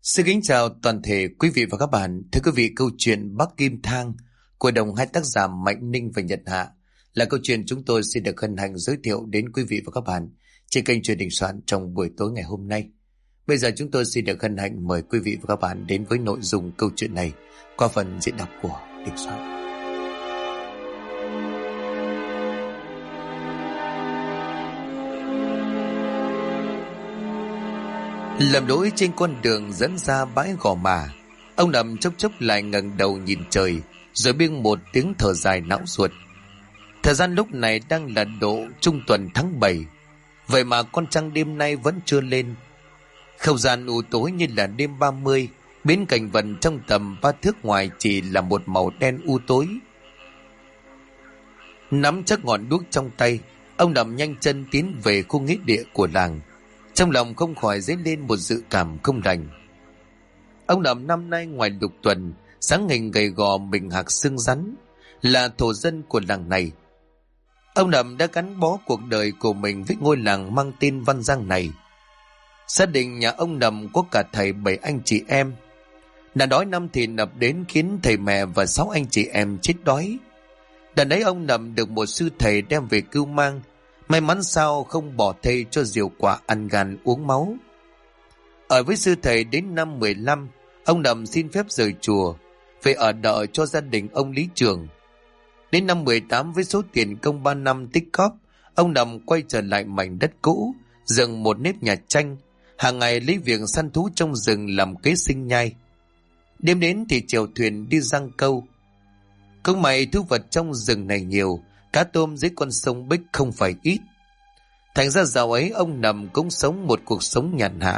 Xin kính chào toàn thể quý vị và các bạn. Thưa quý vị, câu chuyện Bắc Kim Thang của đồng hai tác giả Mạnh Ninh và Nhật Hạ là câu chuyện chúng tôi xin được hân hạnh giới thiệu đến quý vị và các bạn trên kênh truyền Đình Soạn trong buổi tối ngày hôm nay. Bây giờ chúng tôi xin được hân hạnh mời quý vị và các bạn đến với nội dung câu chuyện này qua phần diễn đọc của Đình Soạn. Lầm lỗi trên con đường dẫn ra bãi Gò Mà, ông Nằm chốc chốc lại ngẩng đầu nhìn trời, rồi biêng một tiếng thở dài não ruột. Thời gian lúc này đang là độ trung tuần tháng 7, vậy mà con trăng đêm nay vẫn chưa lên. Không gian u tối như là đêm 30, biến cảnh vật trong tầm 3 thước ngoài chỉ là một màu đen u tối. Nắm chắc ngọn đuốc trong tay, ông Nằm nhanh chân tiến về khu nghĩa địa của làng. Trong lòng không khỏi dấy lên một dự cảm không lành. Ông Nằm năm nay ngoài lục tuần, sáng hình gầy gò mình hạc xương rắn, là thổ dân của làng này. Ông Nằm đã gắn bó cuộc đời của mình với ngôi làng mang tên Văn Giang này. Gia đình nhà ông Nằm có cả thầy 7 anh chị em. Nạn đói năm thì ập đến khiến thầy mẹ và 6 anh chị em chết đói. Đợt ấy ông Nằm được một sư thầy đem về cưu mang. May mắn sao không bỏ thây cho diều quả ăn gan uống máu. Ở với sư thầy đến năm 15, ông Nằm xin phép rời chùa, về ở đợ cho gia đình ông Lý Trường. Đến năm 18 với số tiền công 3 năm tích cóp, ông Nằm quay trở lại mảnh đất cũ, dựng một nếp nhà tranh, hàng ngày lấy việc săn thú trong rừng làm kế sinh nhai. Đêm đến thì chèo thuyền đi giăng câu. Cũng may thú vật trong rừng này nhiều, cá tôm dưới con sông Bích không phải ít. Thành ra dạo ấy ông Nằm cũng sống một cuộc sống nhàn hạ.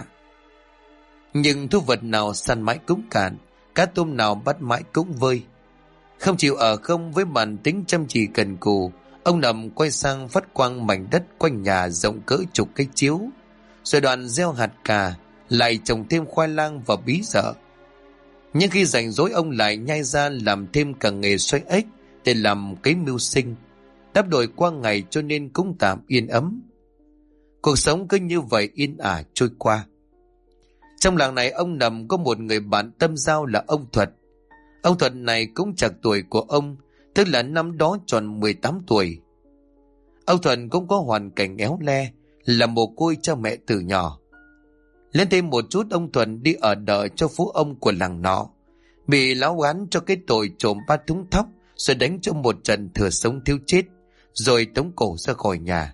Nhưng thú vật nào săn mãi cũng cạn, cá tôm nào bắt mãi cũng vơi. Không chịu ở không với bản tính chăm chỉ cần cù, ông Nằm quay sang phát quang mảnh đất quanh nhà rộng cỡ chục cây chiếu, rồi đoạn gieo hạt cà, lại trồng thêm khoai lang và bí dợ. Nhưng khi rảnh rỗi ông lại nhai ra làm thêm cả nghề xoay ếch để làm cái mưu sinh, đắp đổi qua ngày cho nên cũng tạm yên ấm. Cuộc sống cứ như vậy yên ả trôi qua. Trong làng này ông Nằm có một người bạn tâm giao là ông Thuật. Ông Thuật này cũng chạc tuổi của ông, tức là năm đó tròn 18 tuổi. Ông Thuật cũng có hoàn cảnh éo le, là mồ côi cha mẹ từ nhỏ. Lên thêm một chút, ông Thuật đi ở đợ cho phú ông của làng nọ, bị lão oán cho cái tội trộm 3 thúng thóc, rồi đánh cho một trận thừa sống thiếu chết, rồi tống cổ ra khỏi nhà.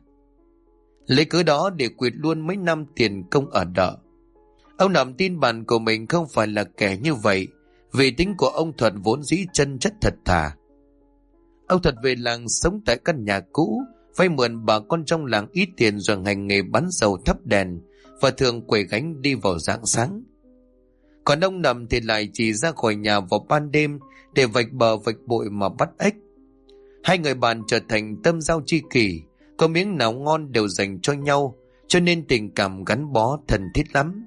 Lấy cớ đó để quyệt luôn mấy năm tiền công ở đợ. Ông Nằm tin bạn của mình không phải là kẻ như vậy, vì tính của ông Thuật vốn dĩ chân chất thật thà. Ông Thuật về làng sống tại căn nhà cũ, vay mượn bà con trong làng ít tiền rồi hành nghề bán dầu thắp đèn, và thường quẩy gánh đi vào rạng sáng. Còn ông Nằm thì lại chỉ ra khỏi nhà vào ban đêm để vạch bờ vạch bội mà bắt ếch. Hai người bạn trở thành tâm giao tri kỷ, có miếng nào ngon đều dành cho nhau, cho nên tình cảm gắn bó thân thiết lắm.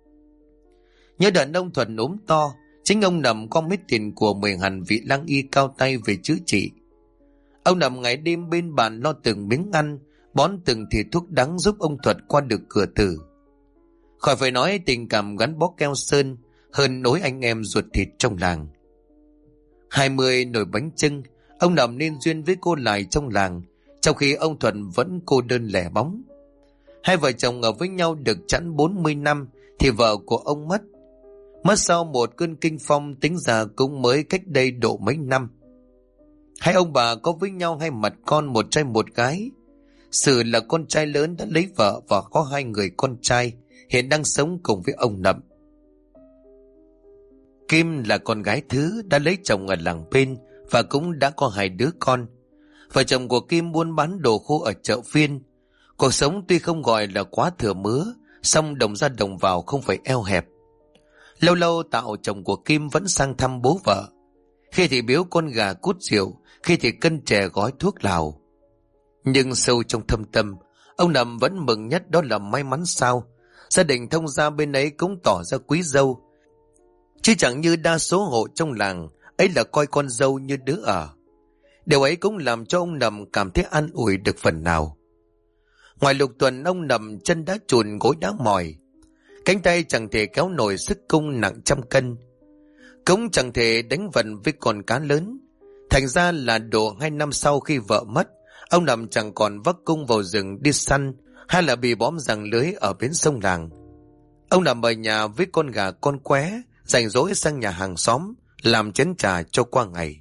Nhớ đàn ông Thuận ốm to, chính ông Nằm gom hết tiền của 10 hẳn vị lang y cao tay về chữa trị. Ông Nằm ngày đêm bên bàn lo từng miếng ăn, bón từng thìa thuốc đắng giúp ông Thuật qua được cửa tử. Khỏi phải nói tình cảm gắn bó keo sơn hơn nối anh em ruột thịt trong làng. 20 nồi bánh chưng, ông Nằm nên duyên với cô Lại trong làng, trong khi ông Thuận vẫn cô đơn lẻ bóng. Hai vợ chồng ở với nhau được chẵn 40 năm thì vợ của ông mất. Mất sau một cơn kinh phong, tính ra cũng mới cách đây độ mấy năm. Hai ông bà có với nhau 2 mặt con, một trai một gái. Sự là con trai lớn đã lấy vợ và có 2 người con trai, hiện đang sống cùng với ông Nậm. Kim là con gái thứ, đã lấy chồng ở làng bên và cũng đã có 2 đứa con. Vợ chồng của Kim buôn bán đồ khô ở chợ phiên. Cuộc sống tuy không gọi là quá thừa mứa, song đồng ra đồng vào không phải eo hẹp. Lâu lâu Tạo chồng của Kim vẫn sang thăm bố vợ. Khi thì biếu con gà cút rượu, khi thì cân chè gói thuốc lào. Nhưng sâu trong thâm tâm, ông Nằm vẫn mừng nhất đó là may mắn sao gia đình thông gia bên ấy cũng tỏ ra quý dâu, chứ chẳng như đa số hộ trong làng ấy là coi con dâu như đứa ở. Điều ấy cũng làm cho ông Nằm cảm thấy an ủi được phần nào. Ngoài lục tuần, ông Nằm chân đã chùn gối đá mỏi. Cánh tay chẳng thể kéo nổi sức cung nặng trăm cân, cũng chẳng thể đánh vần với con cá lớn. Thành ra là độ 2 năm sau khi vợ mất, ông Nằm chẳng còn vác cung vào rừng đi săn hay là bị bóm giằng lưới ở bến sông làng. Ông Nằm ở nhà với con gà con qué, rảnh rỗi sang nhà hàng xóm làm chén trà cho qua ngày.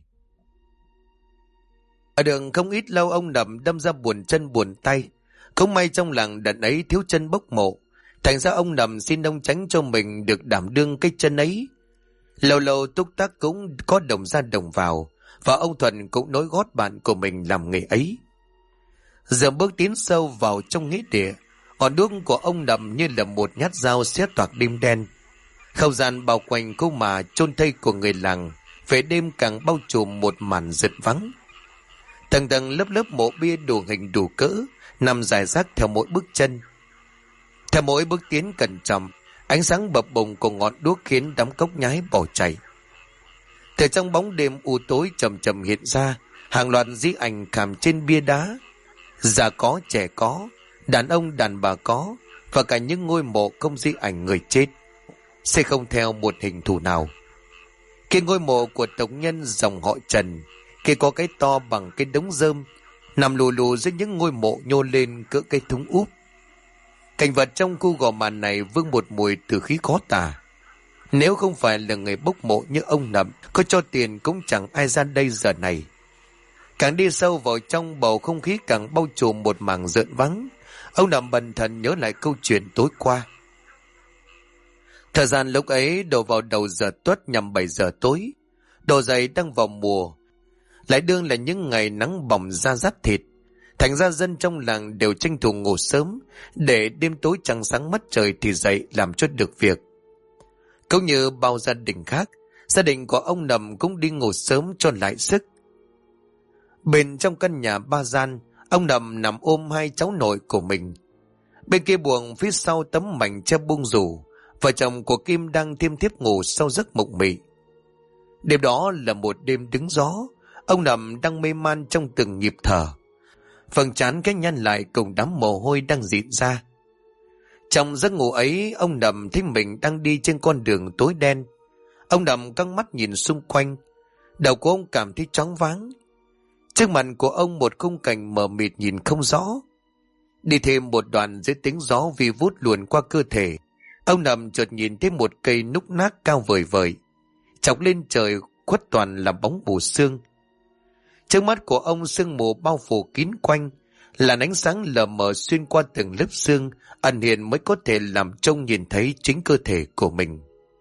Ở đường không ít lâu, ông Nằm đâm ra buồn chân buồn tay. Không may trong làng đợt ấy thiếu chân bốc mộ, thành ra ông Nằm xin ông Tránh cho mình được đảm đương cái chân ấy. Lâu lâu túc tắc cũng có đồng ra đồng vào, và ông Thuận cũng nối gót bạn của mình làm nghề ấy. Giờ bước tiến sâu vào trong nghĩa địa, ngọn đuốc của ông Nằm như là một nhát dao xé toạc đêm đen. Không gian bao quanh khu mà chôn thây của người làng về đêm càng bao trùm một màn rực vắng. Tầng tầng lớp lớp mộ bia đủ hình đủ cỡ nằm rải rác theo mỗi bước chân. Theo mỗi bước tiến cẩn trọng, ánh sáng bập bùng của ngọn đuốc khiến đám cốc nhái bỏ chạy. Từ trong bóng đêm u tối chậm chậm hiện ra hàng loạt di ảnh khảm trên bia đá. Già có, trẻ có, đàn ông đàn bà có, và cả những ngôi mộ không di ảnh người chết, sẽ không theo một hình thù nào. Cái ngôi mộ của tộc nhân dòng họ Trần, kia có cái to bằng cái đống rơm, nằm lù lù dưới những ngôi mộ nhô lên cỡ cây thúng úp. Cảnh vật trong khu gò màn này vương một mùi tử khí khó tả. Nếu không phải là người bốc mộ như ông Nậm, có cho tiền cũng chẳng ai ra đây giờ này. Càng đi sâu vào trong, bầu không khí càng bao trùm một mảng rợn vắng. Ông Nậm bần thần nhớ lại câu chuyện tối qua. Thời gian lúc ấy đổ vào đầu giờ tuất nhằm 7 giờ tối. Đồ giày đang vào mùa, lại đương là những ngày nắng bỏng da rát thịt. Thành ra dân trong làng đều tranh thủ ngủ sớm, để đêm tối trăng sáng mất trời thì dậy làm cho được việc. Cũng như bao gia đình khác, gia đình của ông Nậm cũng đi ngủ sớm cho lại sức. Bên trong căn nhà 3 gian, ông Nậm nằm ôm 2 cháu nội của mình. Bên kia buồng phía sau tấm mảnh che bung rủ, vợ chồng của Kim đang thiêm thiếp ngủ sau giấc mộng mị. Đêm đó là một đêm đứng gió, ông Nậm đang mê man trong từng nhịp thở. Phần trán cái nhăn lại cùng đám mồ hôi đang rịn ra. Trong giấc ngủ ấy, ông Nậm thấy mình đang đi trên con đường tối đen. Ông Nậm căng mắt nhìn xung quanh, đầu của ông cảm thấy choáng váng. Trước mặt của ông một khung cảnh mờ mịt nhìn không rõ. Đi thêm một đoạn dưới tiếng gió vi vút luồn qua cơ thể, ông Nậm chợt nhìn thấy một cây núc nác cao vời vời, chọc lên trời khuất toàn là bóng mù sương. Trước mắt của ông sương mù bao phủ kín quanh, là ánh sáng lờ mờ xuyên qua từng lớp xương, ẩn hiện mới có thể làm trông nhìn thấy chính cơ thể của mình.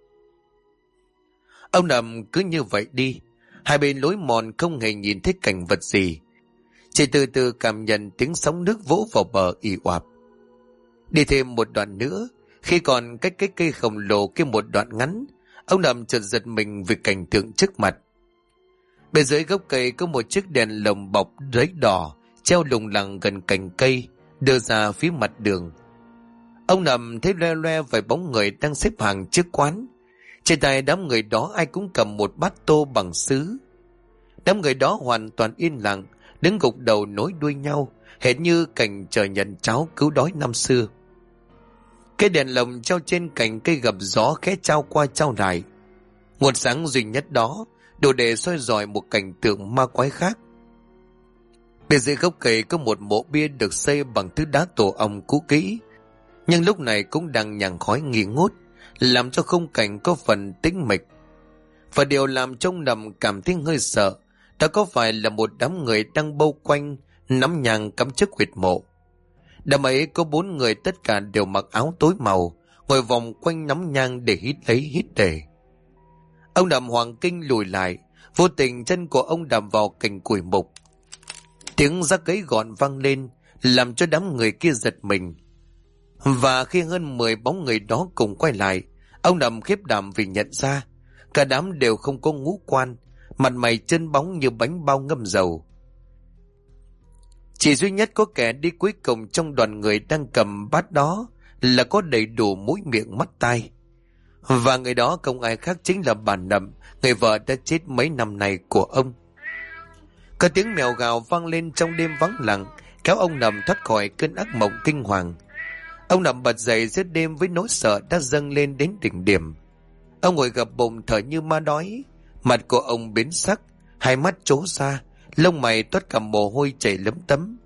Ông Nậm cứ như vậy đi, hai bên lối mòn không hề nhìn thấy cảnh vật gì, chỉ từ từ cảm nhận tiếng sóng nước vỗ vào bờ ì oạp. Đi thêm một đoạn nữa, khi còn cách cái cây khổng lồ kia một đoạn ngắn, ông Nậm chợt giật mình vì cảnh tượng trước mặt. Bên dưới gốc cây có một chiếc đèn lồng bọc giấy đỏ treo lủng lẳng gần cành cây, đưa ra phía mặt đường. Ông Nậm thấy loe loe vài bóng người đang xếp hàng trước quán. Trên tay đám người đó ai cũng cầm một bát tô bằng sứ. Đám người đó hoàn toàn yên lặng, đứng gục đầu nối đuôi nhau, hệt như cảnh chờ nhận cháo cứu đói năm xưa. Cái đèn lồng treo trên cành cây gập gió khẽ trao qua trao lại. Nguồn sáng duy nhất đó đủ để soi rọi một cảnh tượng ma quái khác. Bên dưới gốc cây có một mộ bia được xây bằng thứ đá tổ ong cũ kỹ, nhưng lúc này cũng đang nhằng khói nghi ngút, làm cho khung cảnh có phần tĩnh mịch. Và điều làm trong Nậm cảm thấy hơi sợ, đó có phải là một đám người đang bâu quanh nắm nhang cắm trước huyệt mộ. Đám ấy có 4 người, tất cả đều mặc áo tối màu, ngồi vòng quanh nắm nhang để hít lấy hít để. Ông Nậm hoàng kinh lùi lại, vô tình chân của ông đạp vào cành củi mục. Tiếng rắc gãy gọn vang lên, làm cho đám người kia giật mình. Và khi hơn 10 bóng người đó cùng quay lại, ông Nậm khiếp đảm vì nhận ra cả đám đều không có ngũ quan, mặt mày chân bóng như bánh bao ngâm dầu. Chỉ duy nhất có kẻ đi cuối cùng trong đoàn người đang cầm bát đó là có đầy đủ mũi miệng mắt tai. Và người đó không ai khác chính là bà Nậm, người vợ đã chết mấy năm nay của ông. Có tiếng mèo gào vang lên trong đêm vắng lặng, kéo ông Nậm thoát khỏi cơn ác mộng kinh hoàng. Ông nằm bật dậy giữa đêm với nỗi sợ đã dâng lên đến đỉnh điểm. Ông ngồi gập bụng thở như ma đói. Mặt của ông biến sắc, hai mắt trố ra, lông mày toát cả mồ hôi chảy lấm tấm.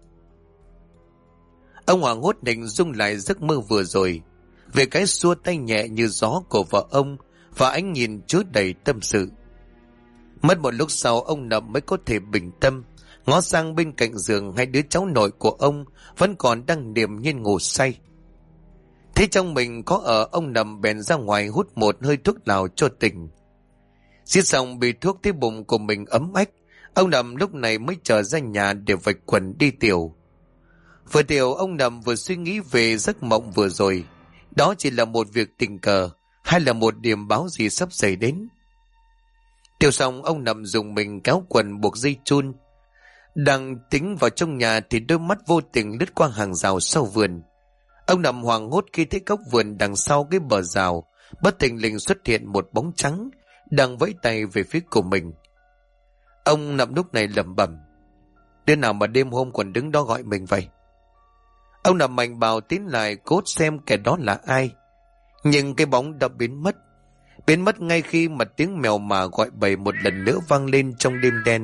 Ông hoảng hốt định dung lại giấc mơ vừa rồi, về cái xua tay nhẹ như gió của vợ ông và ánh nhìn chứa đầy tâm sự. Mất một lúc sau ông Nậm mới có thể bình tâm, ngó sang bên cạnh giường hai đứa cháu nội của ông vẫn còn đang điềm nhiên ngủ say. Thế trong mình có ở, ông Nậm bèn ra ngoài hút một hơi thuốc lào cho tỉnh. Giết xong bị thuốc thấy bụng của mình ấm ách, ông Nậm lúc này mới trở ra nhà để vạch quần đi tiểu. Vừa tiểu ông Nậm vừa suy nghĩ về giấc mộng vừa rồi. Đó chỉ là một việc tình cờ hay là một điểm báo gì sắp xảy đến? Tiểu xong ông Nậm dùng mình kéo quần buộc dây chun. Đang tính vào trong nhà thì đôi mắt vô tình lướt qua hàng rào sau vườn. Ông Nậm hoảng hốt khi thấy góc vườn đằng sau cái bờ rào bất thình lình xuất hiện một bóng trắng đang vẫy tay về phía của mình. Ông Nậm lúc này lẩm bẩm: đứa nào mà đêm hôm còn đứng đó gọi mình vậy? Ông Nậm mạnh bào tiến lại cốt xem kẻ đó là ai, nhưng cái bóng đã biến mất ngay khi mà tiếng mèo mà gọi bầy một lần nữa vang lên trong đêm đen.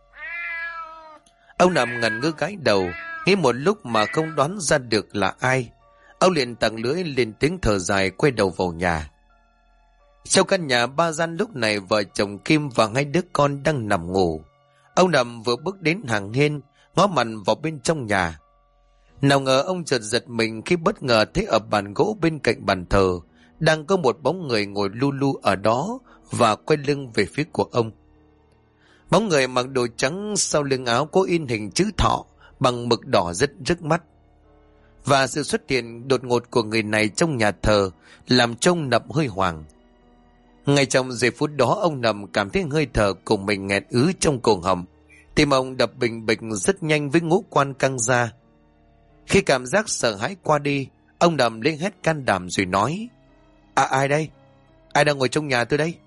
Ông Nậm ngẩn ngơ gãi đầu, nghĩ một lúc mà không đoán ra được là ai. Ông liền tặng lưỡi lên tiếng thở dài, quay đầu vào nhà. Trong căn nhà ba gian lúc này vợ chồng Kim và hai đứa con đang nằm ngủ. Ông Nậm vừa bước đến hàng hiên, ngó mặt vào bên trong nhà. Nào ngờ ông chợt giật mình khi bất ngờ thấy ở bàn gỗ bên cạnh bàn thờ đang có một bóng người ngồi lu lu ở đó và quay lưng về phía của ông. Bóng người mặc đồ trắng, sau lưng áo có in hình chữ thọ bằng mực đỏ rất rực mắt. Và sự xuất hiện đột ngột của người này trong nhà thờ làm trông Nậm hơi hoảng. Ngay trong giây phút đó, ông Nậm cảm thấy hơi thở của mình nghẹt ứ trong cổ họng. Tim ông đập bình bịch rất nhanh với ngũ quan căng ra. Khi cảm giác sợ hãi qua đi, ông Nậm lên hét can đảm rồi nói: ai đây? Ai đang ngồi trong nhà tôi đây?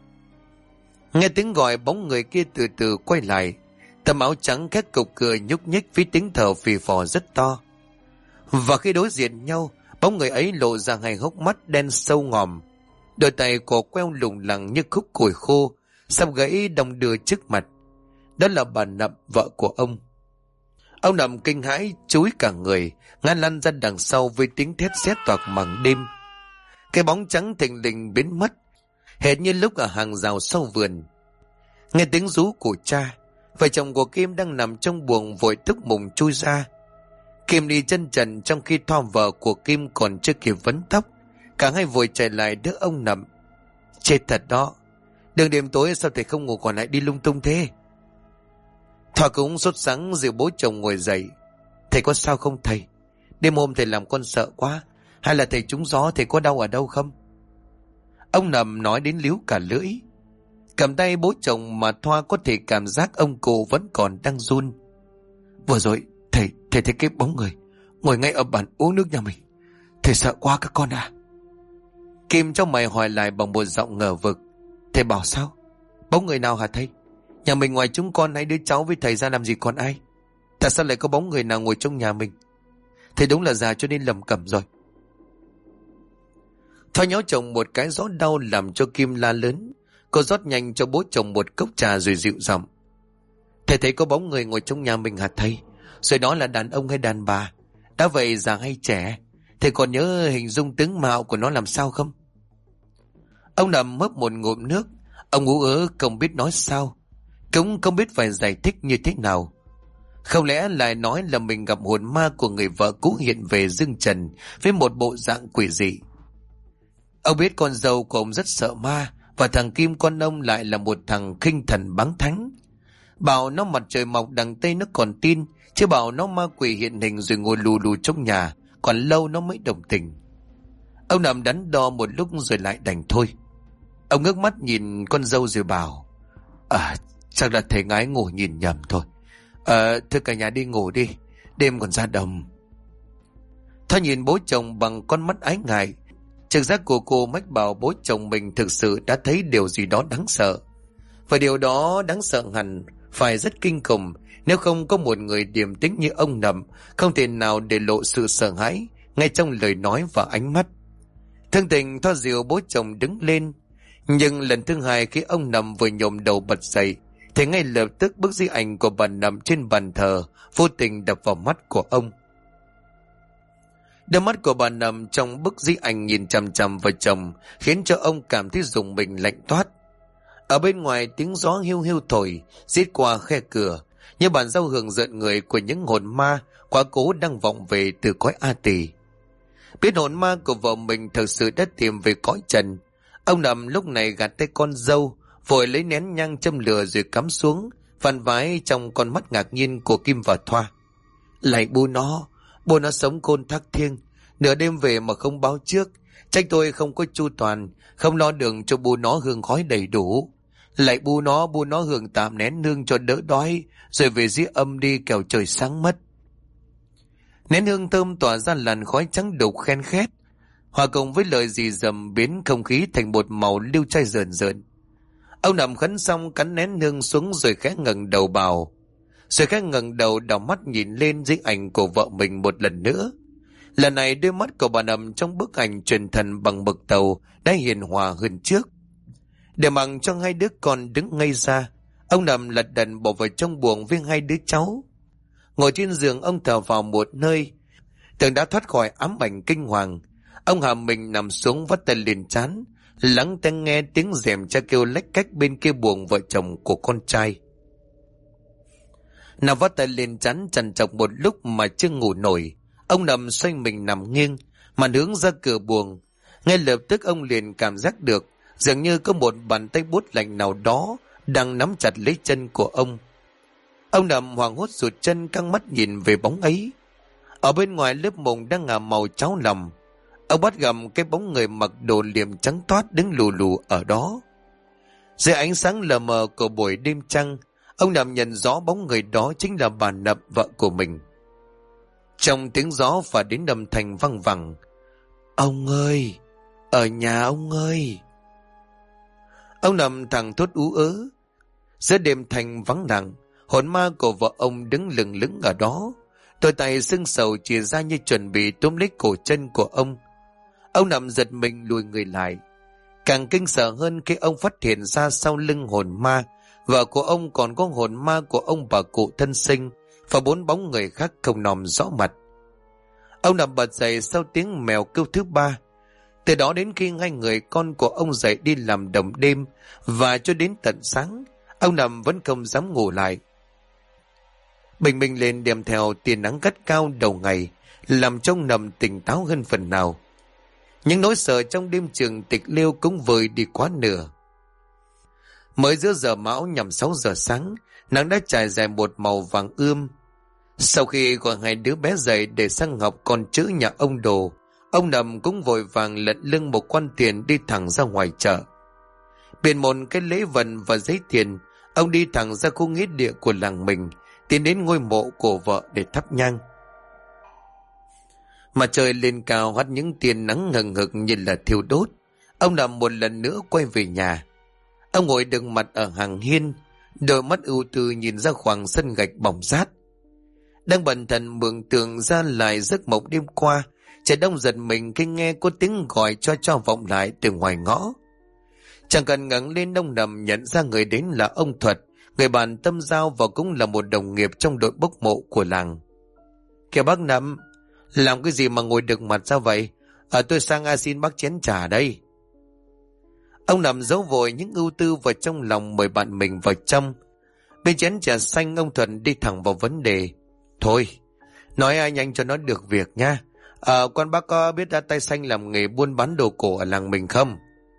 Nghe tiếng gọi, bóng người kia từ từ quay lại. Tấm áo trắng khét cục cười nhúc nhích với tiếng thở phì phò rất to. Và khi đối diện nhau, bóng người ấy lộ ra hai hốc mắt đen sâu ngòm, đôi tay cổ queo lủng lẳng như khúc củi khô sắp gãy đong đưa trước mặt. Đó là bà Nậm, vợ của ông. Ông Nậm kinh hãi chúi cả người, ngã lăn ra đằng sau với tiếng thét xé toạc màn đêm. Cái bóng trắng thình lình biến mất, hệt như lúc ở hàng rào sau vườn. Nghe tiếng rú của cha, vợ chồng của Kim đang nằm trong buồng vội thức mùng chui ra. Kim đi chân trần trong khi Thoa, vợ của Kim, còn chưa kịp vấn tóc. Cả hai vội chạy lại đỡ ông Nậm. Chết thật đó, đường đêm tối sao thầy không ngủ còn lại đi lung tung thế? Thoa cũng sốt sắng dìu bố chồng ngồi dậy. Thầy có sao không thầy? Đêm hôm thầy làm con sợ quá. Hay là thầy trúng gió, thầy có đau ở đâu không? Ông Nậm nói đến líu cả lưỡi. Cầm tay bố chồng mà Thoa có thể cảm giác ông cụ vẫn còn đang run. Vừa rồi thầy thấy cái bóng người ngồi ngay ở bàn uống nước nhà mình. Thầy sợ quá các con à? Kim trong mày hỏi lại bằng một giọng ngờ vực. Thầy bảo sao? Bóng người nào hả thầy? Nhà mình ngoài chúng con hai đứa cháu với thầy ra làm gì còn ai? Tại sao lại có bóng người nào ngồi trong nhà mình? Thầy đúng là già cho nên lầm cẩm rồi. Thoa nhó chồng một cái rõ đau làm cho Kim la lớn. Cô rót nhanh cho bố chồng một cốc trà rồi dịu giọng. Thầy thấy có bóng người ngồi trong nhà mình hả thầy? Rồi đó là đàn ông hay đàn bà? Đã vậy già hay trẻ? Thầy còn nhớ hình dung tướng mạo của nó làm sao không? Ông Nậm hớp một ngụm nước. Ông ú ớ không biết nói sao, cũng không biết phải giải thích như thế nào. Không lẽ lại nói là mình gặp hồn ma của người vợ cũ hiện về dương trần với một bộ dạng quỷ dị. Ông biết con dâu của ông rất sợ ma, và thằng Kim con ông lại là một thằng khinh thần báng thánh. Bảo nó mặt trời mọc đằng Tây nó còn tin, chứ bảo nó ma quỷ hiện hình rồi ngồi lù lù trong nhà còn lâu nó mới đồng tình. Ông Nậm đắn đo một lúc rồi lại đành thôi. Ông ngước mắt nhìn con dâu rồi bảo: chắc là thầy ngái ngủ nhìn nhầm thôi. Thôi cả nhà đi ngủ đi, đêm còn ra đồng. Thoa nhìn bố chồng bằng con mắt ái ngại. Trực giác của cô mách bảo bố chồng mình thực sự đã thấy điều gì đó đáng sợ. Và điều đó đáng sợ hẳn phải rất kinh khủng, nếu không có một người điềm tĩnh như ông Nậm không thể nào để lộ sự sợ hãi ngay trong lời nói và ánh mắt. Thương Tình thoa dịu bố chồng đứng lên, nhưng lần thứ hai khi ông Nằm vừa nhổm đầu bật dậy thì ngay lập tức bức di ảnh của bà nằm trên bàn thờ vô tình đập vào mắt của ông. Đôi mắt của bà nằm trong bức di ảnh nhìn chằm chằm vào chồng khiến cho ông cảm thấy rùng mình lạnh toát. Ở bên ngoài tiếng gió hiu hiu thổi rít qua khe cửa, như bản giao hưởng rợn người của những hồn ma quá cố đang vọng về từ cõi A Tỳ. Biết hồn ma của vợ mình thực sự đã tìm về cõi trần, ông Nằm lúc này gạt tay con dâu, vội lấy nén nhang châm lửa rồi cắm xuống, phàn vái trong con mắt ngạc nhiên của Kim và Thoa. Lạy bố nó sống côn thác thiêng, nửa đêm về mà không báo trước, trách tôi không có chu toàn, không lo đường cho bố nó hương khói đầy đủ. Lạy bố nó hưởng tạm nén nương cho đỡ đói, rồi về dưới âm đi kẻo trời sáng mất. Nén hương thơm tỏa ra làn khói trắng đục khen khét, hòa cùng với lời rì rầm biến không khí thành một màu lưu chai rờn rợn. Ông Nằm khấn xong cắn nén hương xuống rồi khẽ ngẩng đầu bảo, rồi khẽ ngẩng đầu đảo mắt nhìn lên dưới ảnh của vợ mình một lần nữa. Lần này đôi mắt của bà Nằm trong bức ảnh truyền thần bằng mực tàu đã hiền hòa hơn trước. Để mặc cho hai đứa con đứng ngây ra, ông Nằm lật đật bỏ vào trong buồng với hai đứa cháu. Ngồi trên giường ông thở vào một nơi, tưởng đã thoát khỏi ám ảnh kinh hoàng. Ông hạ mình nằm xuống vắt tay lên trán, lắng tai nghe tiếng rèm cha kêu lách cách bên kia buồng vợ chồng của con trai. Nằm vắt tay lên trán trằn trọc một lúc mà chưa ngủ nổi, ông Nằm xoay mình nằm nghiêng, mà hướng ra cửa buồng. Ngay lập tức ông liền cảm giác được dường như có một bàn tay buốt lạnh nào đó đang nắm chặt lấy chân của ông. Ông Nằm hoảng hốt rụt chân căng mắt nhìn về bóng ấy. Ở bên ngoài lớp mùng đang ngả màu cháo lòng, ông bắt gặp cái bóng người mặc đồ liệm trắng toát đứng lù lù ở đó. Dưới ánh sáng lờ mờ của buổi đêm trăng, ông Nằm nhận rõ bóng người đó chính là bà Nậm, vợ của mình. Trong tiếng gió và đến âm thanh văng vẳng, ông ơi, ở nhà ông ơi. Ông Nằm thẳng thốt ú ớ. Giữa đêm thanh vắng lặng, hồn ma của vợ ông đứng lừng lững ở đó, đôi tay sưng sầu chìa ra như chuẩn bị túm lấy cổ chân của ông. Ông Nằm giật mình lùi người lại, càng kinh sợ hơn khi ông phát hiện ra sau lưng hồn ma, vợ của ông còn có hồn ma của ông bà cụ thân sinh và 4 bóng người khác không nòm rõ mặt. Ông Nằm bật dậy sau tiếng mèo kêu thứ 3. Từ đó đến khi hai người con của ông dậy đi làm đồng đêm và cho đến tận sáng, ông Nằm vẫn không dám ngủ lại. Bình minh lên đem theo tia nắng gắt cao đầu ngày, làm cho ông Nằm tỉnh táo hơn phần nào. Những nỗi sợ trong đêm trường tịch liêu cũng vơi đi quá nửa. Mới giữa giờ mão nhằm 6 giờ sáng, nắng đã trải dài một màu vàng ươm. Sau khi gọi hai đứa bé dậy để sang học con chữ nhà ông Đồ, ông Nằm cũng vội vàng lật lưng một quan tiền đi thẳng ra ngoài chợ. Biển một cái lễ vật và giấy tiền, ông đi thẳng ra khu nghĩa địa của làng mình, tiến đến ngôi mộ của vợ để thắp nhang. Mặt trời lên cao hắt những tia nắng hừng hực như là thiêu đốt. Ông Nằm một lần nữa quay về nhà. Ông ngồi đựng mặt ở hàng hiên, đôi mắt ưu tư nhìn ra khoảng sân gạch bỏng rát. Đang bần thần mường tượng ra lại giấc mộng đêm qua, trẻ đông giật mình khi nghe có tiếng gọi cho vọng lại từ ngoài ngõ. Chẳng cần ngẩng lên, ông Nằm nhận ra người đến là ông Thuật, người bạn tâm giao và cũng là một đồng nghiệp trong đội bốc mộ của làng. Kìa bác Nằm, làm cái gì mà ngồi đựng mặt ra vậy? Tôi sang xin bác chén trà đây. Ông Nằm giấu vội những ưu tư vào trong lòng mời bạn mình vào trong. Bên chén trà xanh, ông Thuận đi thẳng vào vấn đề. Thôi, nói ai nhanh cho nó được việc nha. Con bác có biết ra tay xanh làm nghề buôn bán đồ cổ ở làng mình không?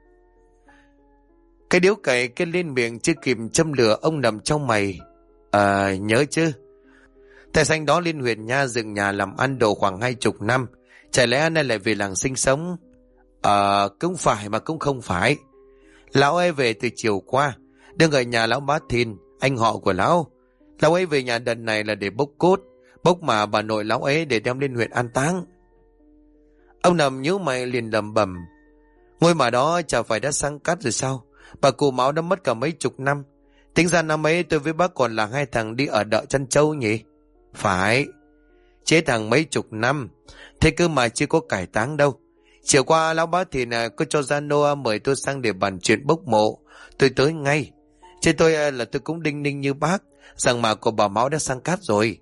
Cái điếu cày cái lên miệng chưa kịp châm lửa, ông Nằm trong mày. Nhớ chứ. Tay xanh đó lên huyện nha dựng nhà làm ăn đồ khoảng 20 năm. Chả lẽ nay lại về làng sinh sống? Cũng phải mà cũng không phải. Lão ấy về từ chiều qua, đang ở nhà lão Bá Thìn, anh họ của lão. Lão ấy về nhà đợt này là để bốc cốt, bốc mà bà nội lão ấy để đem lên huyện an táng. Ông Nằm nhíu mày liền lẩm bẩm. Ngôi mà đó chả phải đã sang cát rồi sao? Bà cụ Mão đã mất cả mấy chục năm. Tính ra năm ấy tôi với bác còn là hai thằng đi ở đợ chăn trâu nhỉ? Phải. Chế thằng mấy chục năm Thế cơ mà chưa có cải táng đâu. Chiều qua lão bá Thìn có cho gia nô mời tôi sang để bàn chuyện bốc mộ. Tôi tới ngay. Chứ tôi là tôi cũng đinh ninh như bác, rằng mà của bà Mão đã sang cát rồi.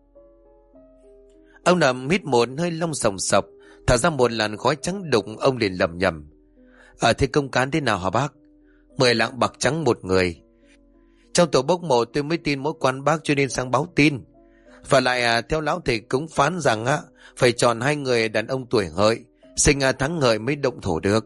Ông Nằm hít một hơi lông sòng sọc, thả ra một làn khói trắng đục. Ông liền lẩm nhẩm: Thế công cán thế nào hả bác? 10 lạng bạc trắng một người. Trong tổ bốc mộ tôi mới tin mỗi quan bác, cho nên sang báo tin. Và lại theo lão thầy cúng phán rằng phải chọn 2 người đàn ông tuổi hợi, sinh tháng hợi mới động thổ được.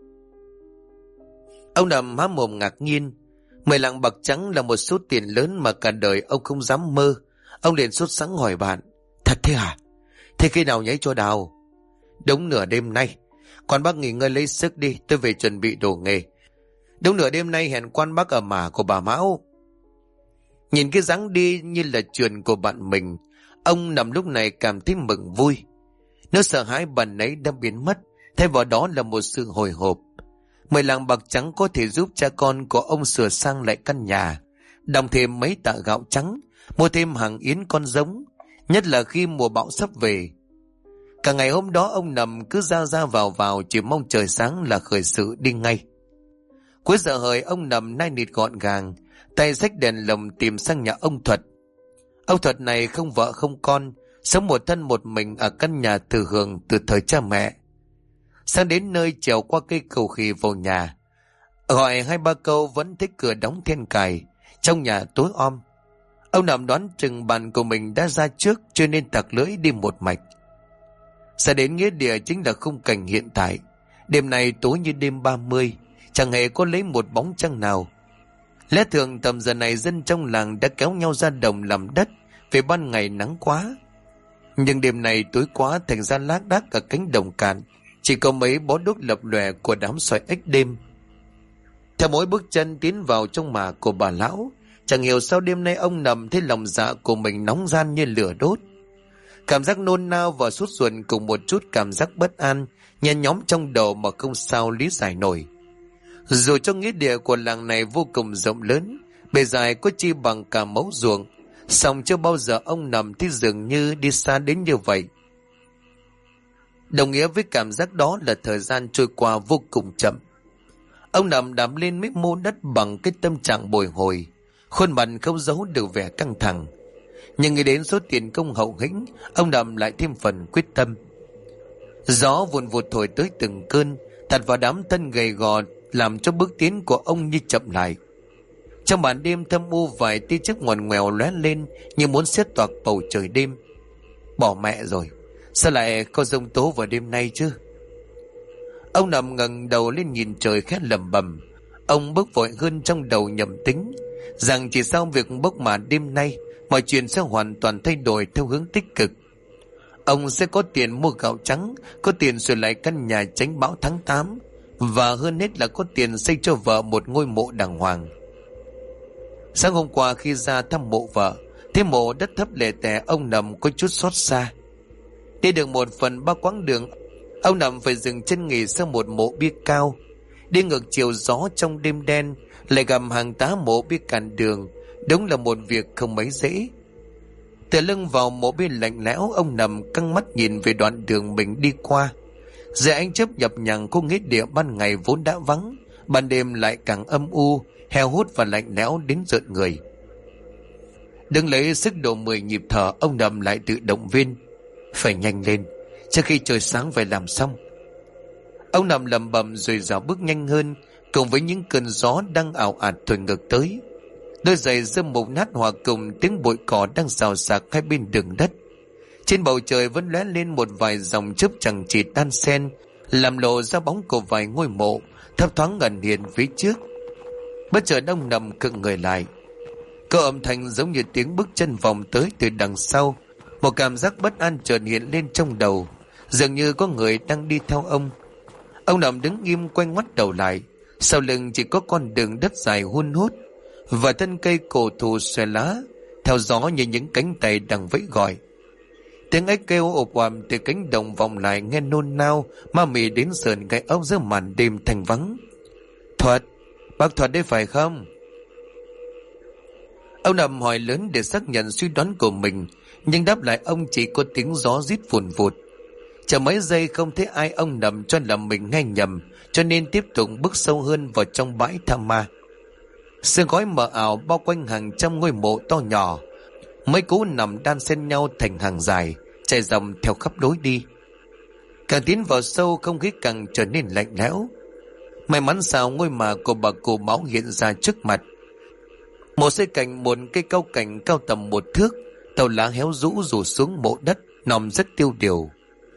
Ông Nằm há mồm ngạc nhiên. 10 lạng bạc trắng là một số tiền lớn mà cả đời ông không dám mơ. Ông liền sốt sắng hỏi bạn: Thật thế hả? Thế khi nào nhảy cho đào? Đúng nửa đêm nay. Quan bác nghỉ ngơi lấy sức đi, tôi về chuẩn bị đồ nghề. Đúng nửa đêm nay hẹn quan bác ở mả của bà Mão. Nhìn cái dáng đi như là chuyện của bạn mình, ông Nằm lúc này cảm thấy mừng vui. Nỗi sợ hãi bần ấy đã biến mất, thay vào đó là một sự hồi hộp. 10 lạng bạc trắng có thể giúp cha con của ông sửa sang lại căn nhà, đong thêm mấy tạ gạo trắng, mua thêm hàng yến con giống, nhất là khi mùa bão sắp về. Cả ngày hôm đó ông Nằm cứ ra vào, chỉ mong trời sáng là khởi sự đi ngay. Cuối giờ hời, ông Nằm nai nịt gọn gàng, tay xách đèn lồng tìm sang nhà ông Thuật. Ông Thuật này không vợ không con, sống một thân một mình ở căn nhà thừa hưởng từ thời cha mẹ. Sang đến nơi trèo qua cây cầu khỉ vào nhà, gọi 2-3 câu vẫn thấy cửa đóng then cài, trong nhà tối om. Ông Nằm đoán chừng bạn của mình đã ra trước, cho nên tặc lưỡi đi một mạch. Sẽ đến nghĩa địa chính là khung cảnh hiện tại. Đêm này tối như đêm 30, chẳng hề có lấy một bóng trăng nào. Lẽ thường tầm giờ này dân trong làng đã kéo nhau ra đồng làm đất, vì ban ngày nắng quá. Nhưng đêm này tối quá, thành ra lác đác ở cánh đồng cạn chỉ có mấy bó đuốc lập lòe của đám soi ếch đêm. Theo mỗi bước chân tiến vào trong mả của bà lão, chẳng hiểu sao đêm nay ông Nằm thấy lòng dạ của mình nóng ran như lửa đốt. Cảm giác nôn nao và sốt ruột cùng một chút cảm giác bất an nhen nhóm trong đầu mà không sao lý giải nổi. Dù cho nghĩa địa của làng này vô cùng rộng lớn, bề dài có chi bằng cả mẫu ruộng, song chưa bao giờ ông Nằm thấy dường như đi xa đến như vậy. Đồng nghĩa với cảm giác đó là thời gian trôi qua vô cùng chậm. Ông Nằm đạp lên mấy mô đất bằng cái tâm trạng bồi hồi, khuôn mặt không giấu được vẻ căng thẳng. Nhưng nghĩ đến số tiền công hậu hĩnh, ông Nằm lại thêm phần quyết tâm. Gió vùn vụt thổi tới từng cơn, thật vào đám thân gầy gò, làm cho bước tiến của ông như chậm lại. Trong màn đêm thâm u, vài tia chớp ngoằn ngoèo lóe lên như muốn xé toạc bầu trời đêm. Bỏ mẹ rồi, sao lại có giông tố vào đêm nay chứ? Ông Nằm ngẩng đầu lên nhìn trời khẽ lẩm bẩm. Ông bước vội hơn, trong đầu nhầm tính rằng chỉ sau việc bốc mả đêm nay, mọi chuyện sẽ hoàn toàn thay đổi theo hướng tích cực. Ông sẽ có tiền mua gạo trắng, có tiền sửa lại căn nhà tránh bão tháng 8, và hơn hết là có tiền xây cho vợ một ngôi mộ đàng hoàng. Sáng hôm qua khi ra thăm mộ vợ, thấy mộ đất thấp lẻ tẻ, ông Nằm có chút xót xa. Đi được 1/3 quãng đường, ông Nằm phải dừng chân nghỉ sau một mộ bia cao. Đi ngược chiều gió trong đêm đen, lại gặp hàng tá mộ bia cản đường, đúng là một việc không mấy dễ. Tựa lưng vào mộ bia lạnh lẽo, ông Nằm căng mắt nhìn về đoạn đường mình đi qua. Dưới ánh chớp nhập nhằng, khu nghĩa địa ban ngày vốn đã vắng, ban đêm lại càng âm u, heo hút và lạnh lẽo đến rợn người. Đứng lấy sức độ 10 nhịp thở, ông Nằm lại tự động viên: phải nhanh lên, trước khi trời sáng phải làm xong. Ông Nằm lẩm bẩm rồi dạo bước nhanh hơn, cùng với những cơn gió đang ảo ạt thổi ngược tới. Đôi giày rơm mục nát hòa cùng tiếng bụi cỏ đang xào xạc hai bên đường đất. Trên bầu trời vẫn lóe lên một vài dòng chớp chằng chịt đan xen, làm lộ ra bóng của vài ngôi mộ thấp thoáng ẩn hiện phía trước. Bất chợt ông Nằm khựng người lại. Có âm thanh giống như tiếng bước chân vòng tới từ đằng sau. Một cảm giác bất an chợt hiện lên trong đầu, dường như có người đang đi theo ông. Ông Nằm đứng im, quay ngoắt đầu lại. Sau lưng chỉ có con đường đất dài hun hút và thân cây cổ thụ xòe lá theo gió như những cánh tay đang vẫy gọi. Tiếng ếch kêu ộp oàm từ cánh đồng vọng lại, nghe nôn nao ma mị đến sờn gai ốc giữa màn đêm thanh vắng. Thuật, bác Thuật đấy phải không? Ông Nằm hỏi lớn để xác nhận suy đoán của mình, nhưng đáp lại ông chỉ có tiếng gió rít vùn vụt. Chờ mấy giây không thấy ai, ông Nậm cho là mình nghe nhầm, cho nên tiếp tục bước sâu hơn vào trong bãi tha ma. Sương khói mờ ảo bao quanh hàng trăm ngôi mộ to nhỏ, mấy cú nằm đan xen nhau thành hàng dài, chạy dòng theo khắp lối đi. Càng tiến vào sâu, không khí càng trở nên lạnh lẽo. May mắn sao ngôi mộ của bà cụ Mão hiện ra trước mặt. Một dây cành, một cây cao cảnh cao tầm 1 thước, tàu lá héo rũ rủ xuống mộ đất, nằm rất tiêu điều.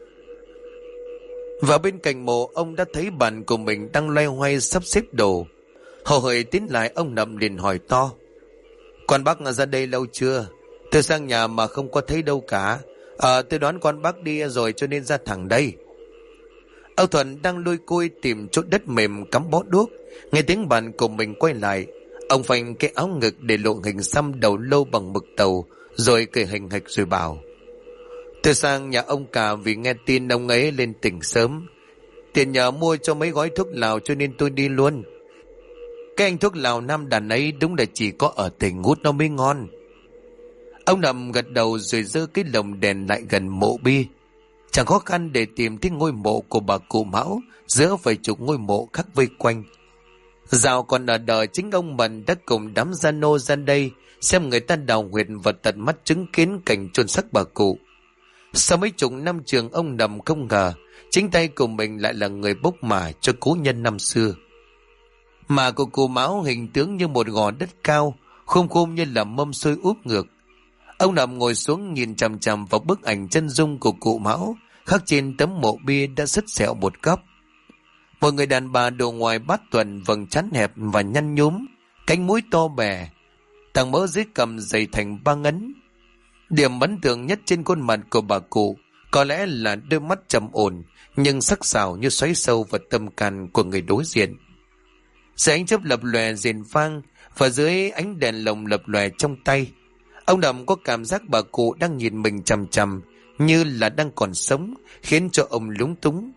Vào bên cạnh mộ, ông đã thấy bạn của mình đang loay hoay sắp xếp đồ. Hồ hởi tiến lại, ông Nậm liền hỏi to: "Quan bác ra đây lâu chưa? Tôi sang nhà mà không có thấy đâu cả. Tôi đoán quan bác đi rồi cho nên ra thẳng đây." Ông Thuận đang lôi côi tìm chỗ đất mềm cắm bó đuốc, nghe tiếng bạn của mình quay lại. Ông phanh cái áo ngực để lộ hình xăm đầu lâu bằng mực tàu, rồi cười hình hạch rồi bảo: "Tôi sang nhà ông cả vì nghe tin ông ấy lên tỉnh sớm. Tiền nhờ mua cho mấy gói thuốc lào cho nên tôi đi luôn. Cái anh thuốc lào nam đàn ấy đúng là chỉ có ở tỉnh Út nó mới ngon." Ông Nậm gật đầu rồi giơ cái lồng đèn lại gần mộ bia. Chẳng khó khăn để tìm thấy ngôi mộ của bà cụ Mão giữa vài chục ngôi mộ khác vây quanh. Dạo còn ở đời, chính ông Mận đã cùng đám gia nô ra đây xem người ta đào huyệt và tận mắt chứng kiến cảnh chôn xác bà cụ. Sau mấy chục năm trường, ông Nậm không ngờ chính tay của mình lại là người bốc mả cho cố nhân năm xưa. Mả của cụ Mão hình tướng như một gò đất cao, khum khum như là mâm xôi úp ngược. Ông Nậm ngồi xuống nhìn chằm chằm vào bức ảnh chân dung của cụ Mão khắc trên tấm mộ bia đã sứt sẹo một góc. Một người đàn bà đồ ngoài bát tuần, vầng trán hẹp và nhăn nhúm, cánh mũi to bè, tàng mỡ dưới cằm dày thành 3 ngấn. Điểm ấn tượng nhất trên khuôn mặt của bà cụ có lẽ là đôi mắt trầm ổn nhưng sắc sảo như xoáy sâu vào tâm can của người đối diện. Dưới ánh chớp lập lòe rền vang và dưới ánh đèn lồng lập lòe trong tay, ông Nậm có cảm giác bà cụ đang nhìn mình chằm chằm như là đang còn sống, khiến cho ông lúng túng.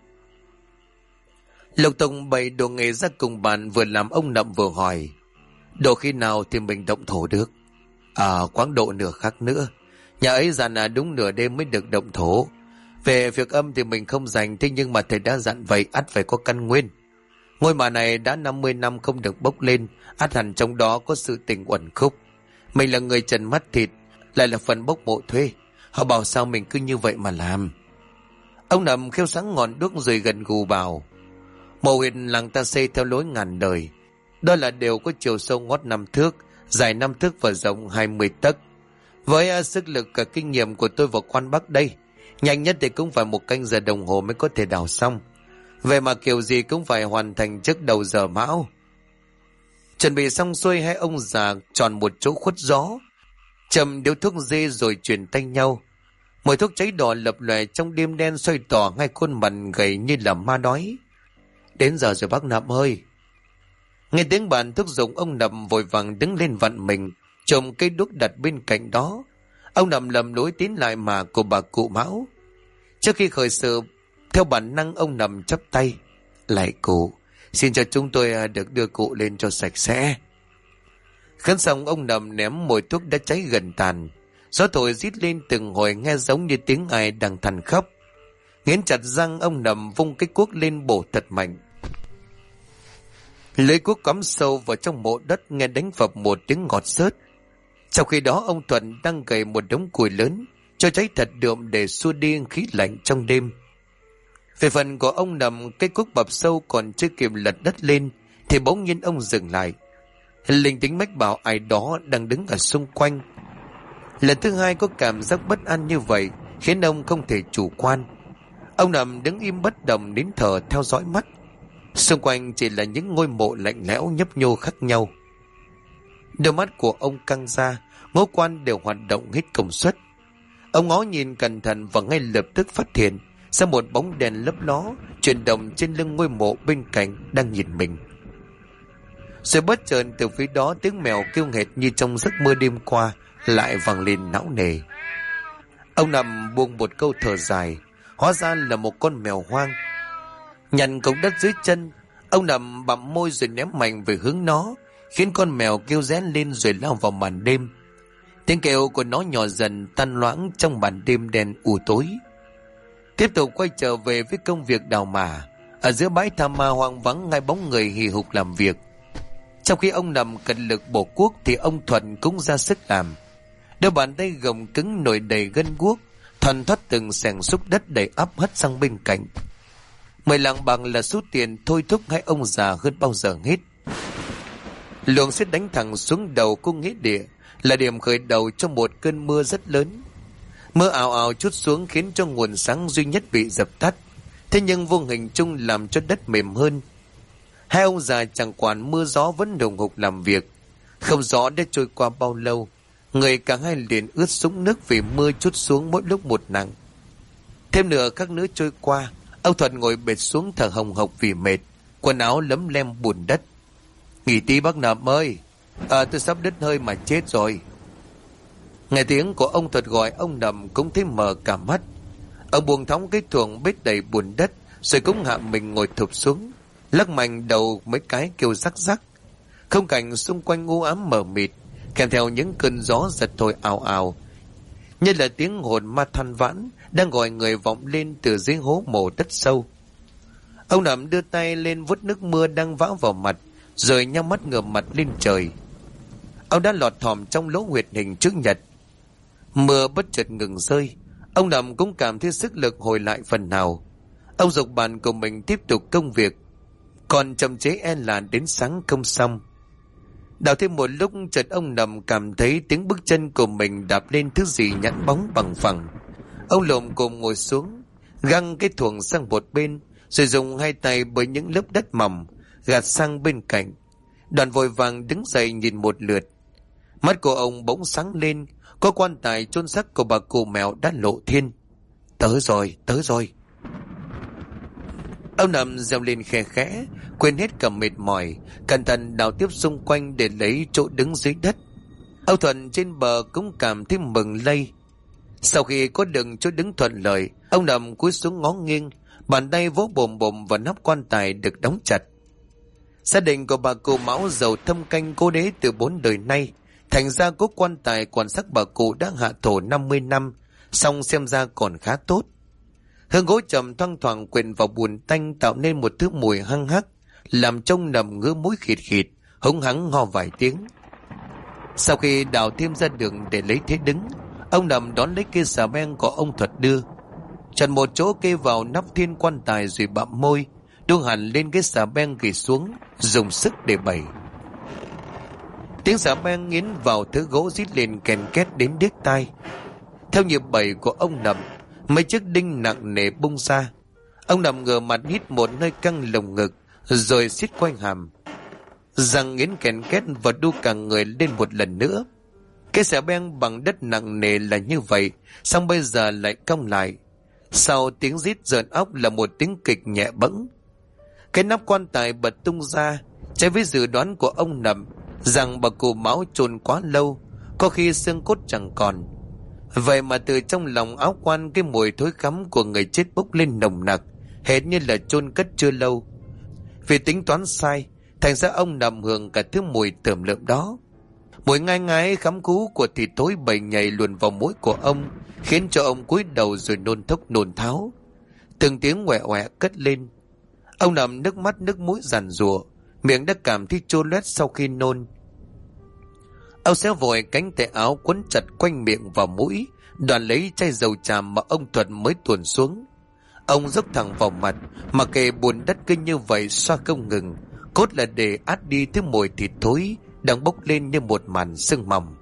Lục Tùng bày đồ nghề ra cùng bàn, vừa làm ông Nậm vừa hỏi: "Đồ khi nào thì mình động thổ được?" Khoảng độ nửa khắc nữa. Nhà ấy dặn đúng nửa đêm mới được động thổ. Về việc âm thì mình không dành, thế nhưng mà thầy đã dặn vậy, ắt phải có căn nguyên. Ngôi mộ này đã 50 năm không được bốc lên, ắt hẳn trong đó có sự tình uẩn khúc. Mình là người trần mắt thịt, lại là phần bốc mộ thuê. Họ bảo sao mình cứ như vậy mà làm. Ông Nậm khêu sáng ngọn đuốc rồi gần gù bảo: "Mộ huyệt làng ta xây theo lối ngàn đời. Đó là đều có chiều sâu ngót 5 thước, dài 5 thước và rộng 20 tấc. Với sức lực và kinh nghiệm của tôi và quan bác đây, nhanh nhất thì cũng phải 1 canh giờ đồng hồ mới có thể đào xong. Vậy mà kiểu gì cũng phải hoàn thành trước đầu giờ Mão." Chuẩn bị xong xuôi, hai ông già chọn một chỗ khuất gió, châm điếu thuốc dê rồi chuyển tay nhau. Mùi thuốc cháy đỏ lập lòe trong đêm đen, xoay tỏ hai khuôn mặt gầy như là ma đói. "Đến giờ rồi bác Nậm ơi." Nghe tiếng bàn thúc giục, ông Nậm vội vàng đứng lên vặn mình, chồm cây đuốc đặt bên cạnh đó. Ông Nậm lầm lối tiến lại mả của bà cụ Mão. Trước khi khởi sự, theo bản năng ông Nậm chắp tay: "Lạy cụ, xin cho chúng tôi được đưa cụ lên cho sạch sẽ." Khấn xong, ông Nậm ném mồi thuốc đã cháy gần tàn. Gió thổi rít lên từng hồi, nghe giống như tiếng ai đang than khóc. Nghiến chặt răng, ông Nậm vung cái cuốc lên bổ thật mạnh. Lưỡi cuốc cắm sâu vào trong mộ đất, nghe đánh phập một tiếng ngọt xớt. Trong khi đó, ông Thuận đang gầy một đống củi lớn cho cháy thật đượm để xua đi khí lạnh trong đêm. Về phần của ông Nậm, cái cuốc bập sâu còn chưa kịp lật đất lên thì bỗng nhiên ông dừng lại. Linh tính mách bảo ai đó đang đứng ở xung quanh. Lần thứ hai có cảm giác bất an như vậy khiến ông không thể chủ quan. Ông Nậm đứng im bất động, nín thở theo dõi mắt. Xung quanh chỉ là những ngôi mộ lạnh lẽo nhấp nhô khác nhau. Đôi mắt của ông căng ra, ngũ quan đều hoạt động hết công suất. Ông ngó nhìn cẩn thận và ngay lập tức phát hiện ra một bóng đèn lấp ló chuyển động trên lưng ngôi mộ bên cạnh đang nhìn mình. Rồi bất chợt từ phía đó, tiếng mèo kêu nghẹt như trong giấc mơ đêm qua lại vang lên não nề. Ông Nằm buông một câu thở dài, hóa ra là một con mèo hoang. Nhặt cục đất dưới chân, ông Nằm bặm môi rồi ném mạnh về hướng nó, khiến con mèo kêu rén lên rồi lao vào màn đêm. Tiếng kêu của nó nhỏ dần tan loãng trong màn đêm đen u tối. Tiếp tục quay trở về với công việc đào mả. Ở giữa bãi tha ma hoang vắng, ngay bóng người hì hục làm việc. Trong khi ông Nằm cật lực bổ cuốc thì ông Thuận cũng ra sức làm. Đôi bàn tay gồng cứng nổi đầy gân guốc, thoăn thoắt từng xẻng xúc đất đầy ắp hất sang bên cạnh. 10 lạng bạc là số tiền thôi thúc hai ông già hơn bao giờ hết. Luồng sét đánh thẳng xuống đầu của nghĩa địa, là điểm khởi đầu cho một cơn mưa rất lớn. Mưa ào ào trút xuống khiến cho nguồn sáng duy nhất bị dập tắt. Thế nhưng vô hình chung làm cho đất mềm hơn. Hai ông già chẳng quản mưa gió vẫn hùng hục làm việc. Không rõ đã trôi qua bao lâu, người cả hai liền ướt sũng nước vì mưa trút xuống mỗi lúc một nặng. Thêm nửa khắc nữa trôi qua, ông Thuận ngồi bệt xuống thở hồng hộc vì mệt, quần áo lấm lem bùn đất. Nghỉ tí bác Nậm ơi, tôi sắp đứt hơi mà chết rồi. Nghe tiếng của ông Thuật gọi, ông Nậm cũng thấy mờ cả mắt. Ông buông thõng cái thuồng bết đầy bùn đất, rồi cũng hạ mình ngồi thụp xuống, lắc mạnh đầu mấy cái kêu rắc rắc. Không cảnh xung quanh u ám mờ mịt, kèm theo những cơn gió giật thổi ào ào, như là tiếng hồn ma than vãn đang gọi người vọng lên từ dưới hố mồ đất sâu. Ông Nậm đưa tay lên vuốt nước mưa đang vã vào mặt, rồi nhắm mắt ngửa mặt lên trời. Ông đã lọt thỏm trong lỗ huyệt hình chữ nhật. Mưa bất chợt ngừng rơi, ông Nậm cũng cảm thấy sức lực hồi lại phần nào. Ông giục bàn của mình tiếp tục công việc, còn chậm chế e là đến sáng không xong. Đào thêm một lúc, chợt ông Nậm cảm thấy tiếng bước chân của mình đạp lên thứ gì nhẵn bóng bằng phẳng. Ông lồm cồm ngồi xuống, găng cái thuồng sang một bên, rồi dùng hai tay bới những lớp đất mỏng gạt sang bên cạnh. Đoàn vội vàng đứng dậy nhìn một lượt. Mắt của ông bỗng sáng lên, có quan tài chôn xác của bà cụ Mèo đã lộ thiên. Tới rồi, tới rồi. Ông Nằm reo lên khe khẽ, quên hết cả mệt mỏi, cẩn thận đào tiếp xung quanh để lấy chỗ đứng dưới đất. Ông Thuận trên bờ cũng cảm thấy mừng lây. Sau khi có được chỗ đứng thuận lợi, ông Nằm cúi xuống ngó nghiêng, bàn tay vỗ bồm bồm vào nắp quan tài được đóng chặt. Gia đình của bà cụ Mão giàu thâm canh cố đế từ 4 đời nay, thành ra có quan tài quan xác bà cụ đã hạ thổ 50 năm, song xem ra còn khá tốt. Hương gỗ trầm thoang thoảng quyện vào bùn tanh tạo nên một thứ mùi hăng hắc, làm trông Nằm ngứa mũi khịt khịt, húng hắng ho vài tiếng. Sau khi đào thêm ra đường để lấy thế đứng, ông Nằm đón lấy cây xà beng của ông Thuật đưa, chọn một chỗ kê vào nắp thiên quan tài rồi bặm môi, đu hẳn lên cái xà beng gỉ xuống, dùng sức để bẩy. Tiếng xà beng nghiến vào thứ gỗ rít lên kèn két đến điếc tai. Theo nhịp bẩy của ông Nằm, mấy chiếc đinh nặng nề bung ra. Ông Nằm ngửa mặt hít một hơi căng lồng ngực, rồi siết quanh hàm, răng nghiến kèn két và đu cả người lên một lần nữa. Cái xà beng bằng đất nặng nề là như vậy, xong bây giờ lại cong lại. Sau tiếng rít rợn óc là một tiếng kịch nhẹ bẫng. Cái nắp quan tài bật tung ra, trái với dự đoán của ông Nằm rằng bà cụ Mão chôn quá lâu, có khi xương cốt chẳng còn. Vậy mà từ trong lòng áo quan, cái mùi thối khắm của người chết bốc lên nồng nặc, hệt như là chôn cất chưa lâu. Vì tính toán sai, thành ra ông Nằm hưởng cả thứ mùi tởm lợm đó. Mùi ngai ngái khắm cú của thịt thối bầy nhầy luồn vào mũi của ông, khiến cho ông cúi đầu rồi nôn thốc nôn tháo. Từng tiếng quẹ quẹ cất lên. Ông Nằm nước mắt nước mũi giàn giụa, miệng đã cảm thấy chua loét sau khi nôn. Ông xé vội cánh tay áo quấn chặt quanh miệng và mũi, đoàn lấy chai dầu tràm mà ông Thuật mới tuồn xuống. Ông dốc thẳng vào mặt, mà kệ bùn đất cứ như vậy xoa không ngừng, cốt là để át đi thứ mùi thịt thối đang bốc lên như một màn sương mỏng.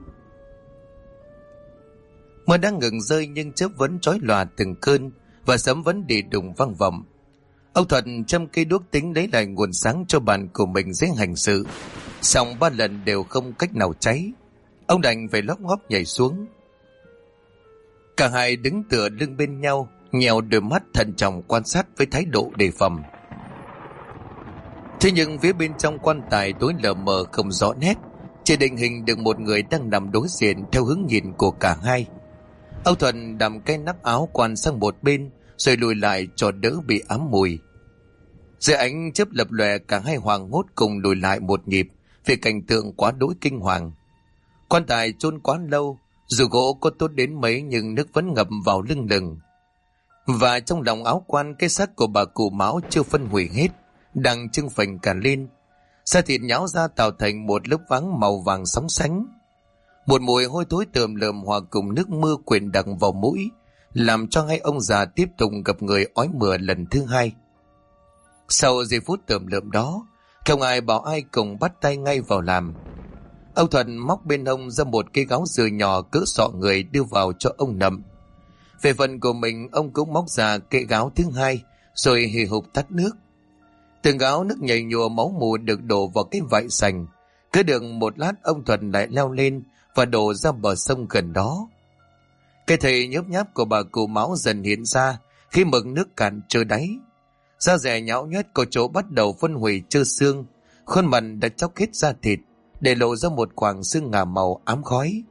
Mưa đang ngừng rơi nhưng chớp vẫn chói lòa từng cơn, và sấm vẫn đi đùng vang vọng. Ông Thuận châm cây đuốc tính lấy lại nguồn sáng cho bàn của mình dễ hành sự, song 3 lần đều không cách nào cháy. Ông đành phải lóc ngóp nhảy xuống. Cả hai đứng tựa lưng bên nhau, nhèo đôi mắt thận trọng quan sát với thái độ đề phòng. Thế nhưng phía bên trong quan tài tối lờ mờ không rõ nét, chỉ định hình được một người đang nằm đối diện theo hướng nhìn của cả hai. Ông Thuận đầm cái nắp áo quan sang một bên, rồi lùi lại cho đỡ bị ám mùi. Dưới ánh chớp lập lòe, cả hai hoảng hốt cùng lùi lại một nhịp vì cảnh tượng quá đỗi kinh hoàng. Quan tài chôn quá lâu, dù gỗ có tốt đến mấy nhưng nước vẫn ngập vào lưng lừng. Và trong lòng áo quan, cái xác của bà cụ Mão chưa phân hủy hết, đang trưng phình cả lên. Da thịt nhão ra tạo thành một lớp váng màu vàng sóng sánh. Một mùi hôi thối tởm lợm hòa cùng nước mưa quyện đặc vào mũi, làm cho hai ông già tiếp tục gặp người ói mửa lần thứ hai. Sau giây phút tởm lợm đó, không ai bảo ai cùng bắt tay ngay vào làm. Ông Thuận móc bên hông ra một cây gáo dừa nhỏ cỡ sọ người đưa vào cho ông Nậm. Về phần của mình, ông cũng móc ra cây gáo thứ hai, rồi hì hục tắt nước. Từng gáo nước nhầy nhụa máu mù được đổ vào cái vại sành. Cứ được một lát, ông Thuận lại leo lên và đổ ra bờ sông gần đó. Cái thầy nhớp nháp của bà cụ Mão dần hiện ra khi mực nước cạn trơ đáy. Da dẻ nhão nhét có chỗ bắt đầu phân hủy trơ xương, khuôn mặt đã chóc hết da thịt, để lộ ra một khoảng xương ngà màu ám khói.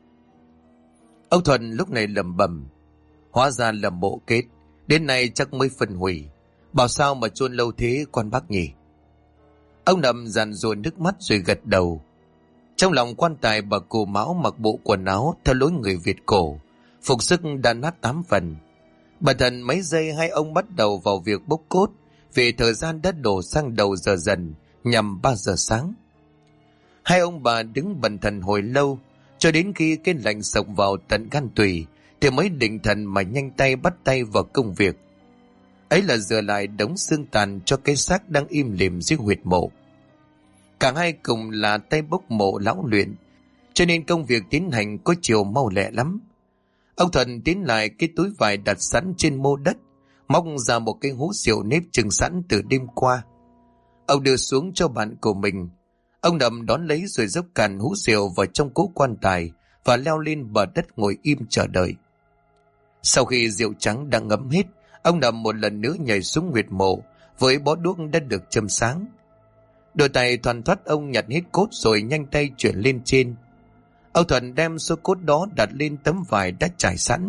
Ông Thuận lúc này lẩm bẩm, hóa ra là mộ kết, đến nay chắc mới phân hủy. Bảo sao mà chôn lâu thế quan bác nhỉ? Ông Nậm dàn dụa nước mắt rồi gật đầu. Trong lòng quan tài, bà cụ Mão mặc bộ quần áo theo lối người Việt cổ, phục sức đã nát 8 phần. Bần thần mấy giây hai ông bắt đầu vào việc bốc cốt, vì thời gian đã đổ sang đầu giờ dần, nhằm 3 giờ sáng. Hai ông bà đứng bần thần hồi lâu, cho đến khi cái lạnh sộc vào tận gan tủy, thì mới định thần mà nhanh tay bắt tay vào công việc. Ấy là rửa lại đống xương tàn cho cái xác đang im lìm dưới huyệt mộ. Cả hai cùng là tay bốc mộ lão luyện, cho nên công việc tiến hành có chiều mau lẹ lắm. Ông Thuận tiến lại cái túi vải đặt sẵn trên mô đất, móc ra một cái hũ rượu nếp chừng sẵn từ đêm qua. Ông đưa xuống cho bạn của mình. Ông Nậm đón lấy rồi dốc cạn hũ rượu vào trong cố quan tài và leo lên bờ đất ngồi im chờ đợi. Sau khi rượu trắng đã ngấm hết, ông Nậm một lần nữa nhảy xuống huyệt mộ với bó đuốc đã được châm sáng. Đôi tay thoăn thoắt ông nhặt hết cốt rồi nhanh tay chuyển lên trên. Ông Thuận đem số cốt đó đặt lên tấm vải đã trải sẵn.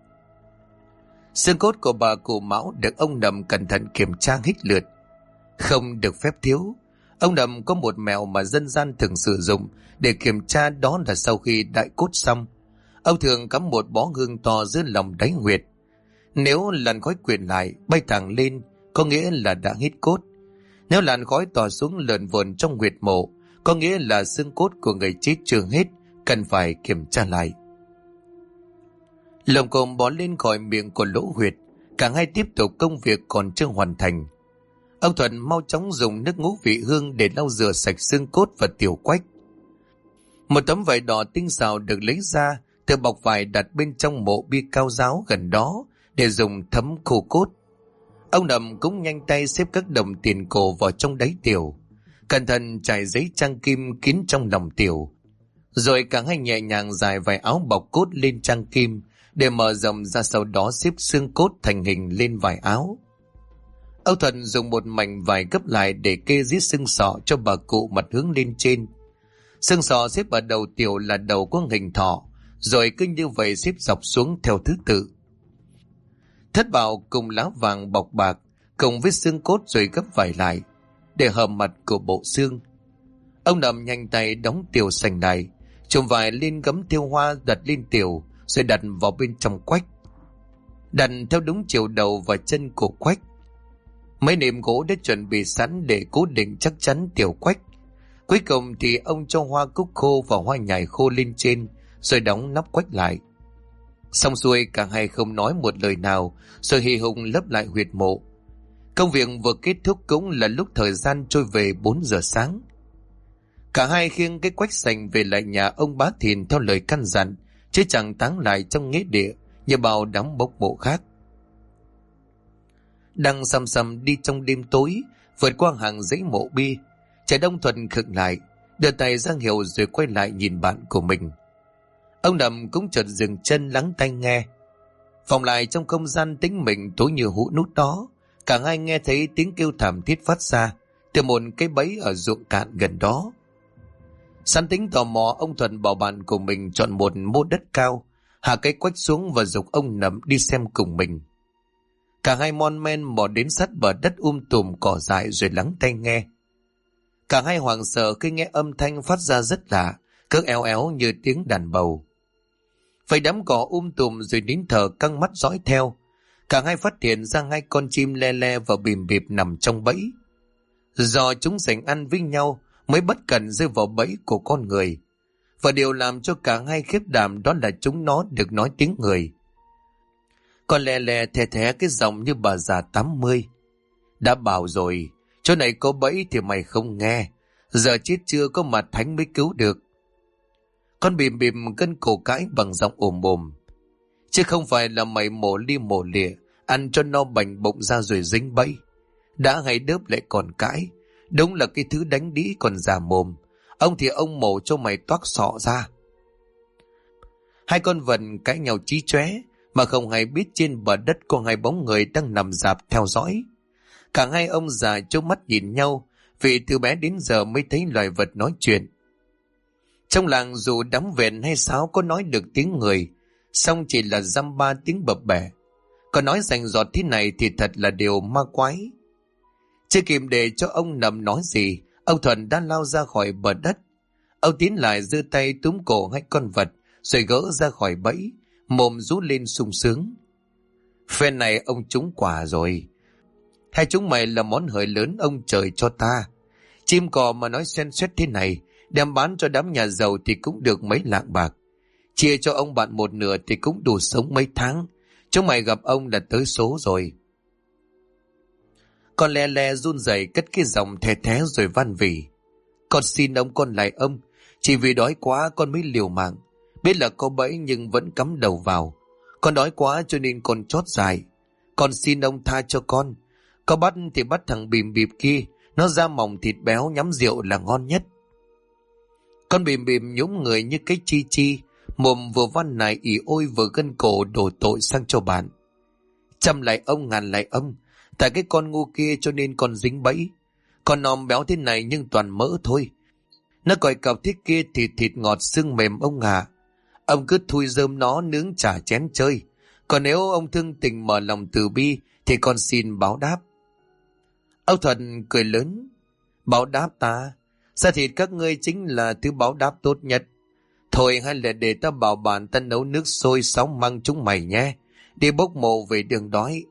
Xương cốt của bà cụ Mão được ông Nậm cẩn thận kiểm tra hết lượt. Không được phép thiếu. Ông Nậm có một mẹo mà dân gian thường sử dụng để kiểm tra, đó là sau khi đại cốt xong, ông thường cắm một bó hương to dưới lòng đáy huyệt. Nếu làn khói quyện lại bay thẳng lên, có nghĩa là đã hết cốt. Nếu làn khói tỏa xuống lượn vờn trong huyệt mộ, có nghĩa là xương cốt của người chết chưa hết, cần phải kiểm tra lại. Lồng cồm bò lên khỏi miệng của lỗ huyệt, cả hai tiếp tục công việc còn chưa hoàn thành. Ông Thuận mau chóng dùng nước ngũ vị hương để lau rửa sạch xương cốt và tiểu quách. Một tấm vải đỏ tinh xảo được lấy ra từ bọc vải đặt bên trong mộ bia cao giáo gần đó để dùng thấm khô cốt. Ông Nậm cũng nhanh tay xếp các đồng tiền cổ vào trong đáy tiểu, cẩn thận trải giấy trang kim kín trong lòng tiểu, rồi cả hai nhẹ nhàng dài vài áo bọc cốt lên trang kim để mở rộng ra, sau đó xếp xương cốt thành hình lên vải áo. Ông Thuận dùng một mảnh vải gấp lại để kê dưới xương sọ cho bà cụ mặt hướng lên trên. Xương sọ xếp ở đầu tiểu là đầu có hình thỏ, rồi cứ như vậy xếp dọc xuống theo thứ tự. Thất bảo cùng lá vàng bọc bạc cùng với xương cốt rồi gấp vải lại để hợp mặt của bộ xương. Ông Nậm nhanh tay đóng tiểu sành lại, chùm vải lên gấm thêu hoa đặt lên tiểu rồi đặt vào bên trong quách, đặt theo đúng chiều đầu và chân của quách. Mấy nệm gỗ đã chuẩn bị sẵn để cố định chắc chắn tiểu quách. Cuối cùng thì ông cho hoa cúc khô và hoa nhài khô lên trên rồi đóng nắp quách lại. Xong xuôi, cả hai không nói một lời nào rồi hì hục lấp lại huyệt mộ. Công việc vừa kết thúc cũng là lúc thời gian trôi về 4 giờ sáng. Cả hai khiêng cái quách sành về lại nhà ông Bá Thìn theo lời căn dặn, chứ chẳng táng lại trong nghĩa địa như bao đám bốc mộ khác. Đang sầm sầm đi trong đêm tối, vượt qua hàng dãy mộ bia, Trẻ Đông Thuận khựng lại, đưa tay ra hiệu rồi quay lại nhìn bạn của mình. Ông Nậm cũng chợt dừng chân lắng tai nghe. Vòng lại trong không gian tĩnh mịch tối như hũ nút đó, cả hai nghe thấy tiếng kêu thảm thiết phát ra từ một cái bẫy ở ruộng cạn gần đó. Sẵn tính tò mò, ông Thuận bảo bạn của mình chọn một mô đất cao, hạ cái quách xuống và giục ông Nậm đi xem cùng mình. Cả hai mon men mò đến sát bờ đất tùm cỏ dại rồi lắng tai nghe. Cả hai hoảng sợ khi nghe âm thanh phát ra rất lạ, cứ éo éo như tiếng đàn bầu. Vậy đám cỏ tùm rồi nín thở căng mắt dõi theo. Cả hai phát hiện ra hai con chim le le và bìm bịp nằm trong bẫy. Do chúng giành ăn với nhau mới bất cẩn rơi vào bẫy của con người. Và điều làm cho cả hai khiếp đảm đó là chúng nó được nói tiếng người. Con le le thè thé cái giọng như bà già 80. Đã bảo rồi, chỗ này có bẫy thì mày không nghe. Giờ chết chưa có mặt thánh mới cứu được. Con bìm bìm cân cổ cãi bằng giọng ồm ồm. Chứ không phải là mày mổ li mổ lịa, ăn cho no bành bụng ra rồi dính bẫy. Đã hay đớp lại còn cãi. Đúng là cái thứ đánh đĩ còn già mồm. Ông thì ông mổ cho mày toác sọ ra. Hai con vật cãi nhau chí chóe, mà không hay biết trên bờ đất có hai bóng người đang nằm rạp theo dõi. Cả hai ông già trố mắt nhìn nhau, vì từ bé đến giờ mới thấy loài vật nói chuyện. Trong làng dù đám vẹn hay sáo có nói được tiếng người, song chỉ là dăm ba tiếng bập bẹ. Còn nói rành rọt thế này thì thật là điều ma quái. Chưa kịp để cho ông Nậm nói gì, ông Thuận đã lao ra khỏi bờ đất. Ông tiến lại giơ tay túm cổ hai con vật, rồi gỡ ra khỏi bẫy, mồm rú lên sung sướng. Phen này ông trúng quả rồi. Hai chúng mày là món hời lớn ông trời cho ta. Chim cò mà nói xoen xoét thế này, đem bán cho đám nhà giàu thì cũng được mấy lạng bạc. Chia cho ông bạn một nửa thì cũng đủ sống mấy tháng. Chúng mày gặp ông là tới số rồi. Con le le run rẩy cất cái giọng thè thé rồi van vỉ. Con xin ông, con lại ông. Chỉ vì đói quá con mới liều mạng. Biết là có bẫy nhưng vẫn cắm đầu vào. Con đói quá cho nên con chót dài. Con xin ông tha cho con. Có bắt thì bắt thằng bìm bịp kia. Nó da mỏng thịt béo nhắm rượu là ngon nhất. Con bìm bìm nhúng người như cái chi chi. Mồm vừa van nài ỉ ôi vừa gân cổ đổ tội sang cho bạn. Trăm lại ông ngàn lại ông. Tại cái con ngu kia cho nên con dính bẫy. Con nòm béo thế này nhưng toàn mỡ thôi. Nó còi cọc thế kia thì thịt ngọt xương mềm ông à. Ông cứ thui rơm nó nướng chả chén chơi. Còn nếu ông thương tình mở lòng từ bi thì con xin báo đáp. Ông Thuận cười lớn. Báo đáp ta? Sao thịt các ngươi chính là thứ báo đáp tốt nhất. Thôi hay là để ta bảo bạn ta nấu nước sôi sóng măng chúng mày nhé. Đi bốc mộ về đường đói.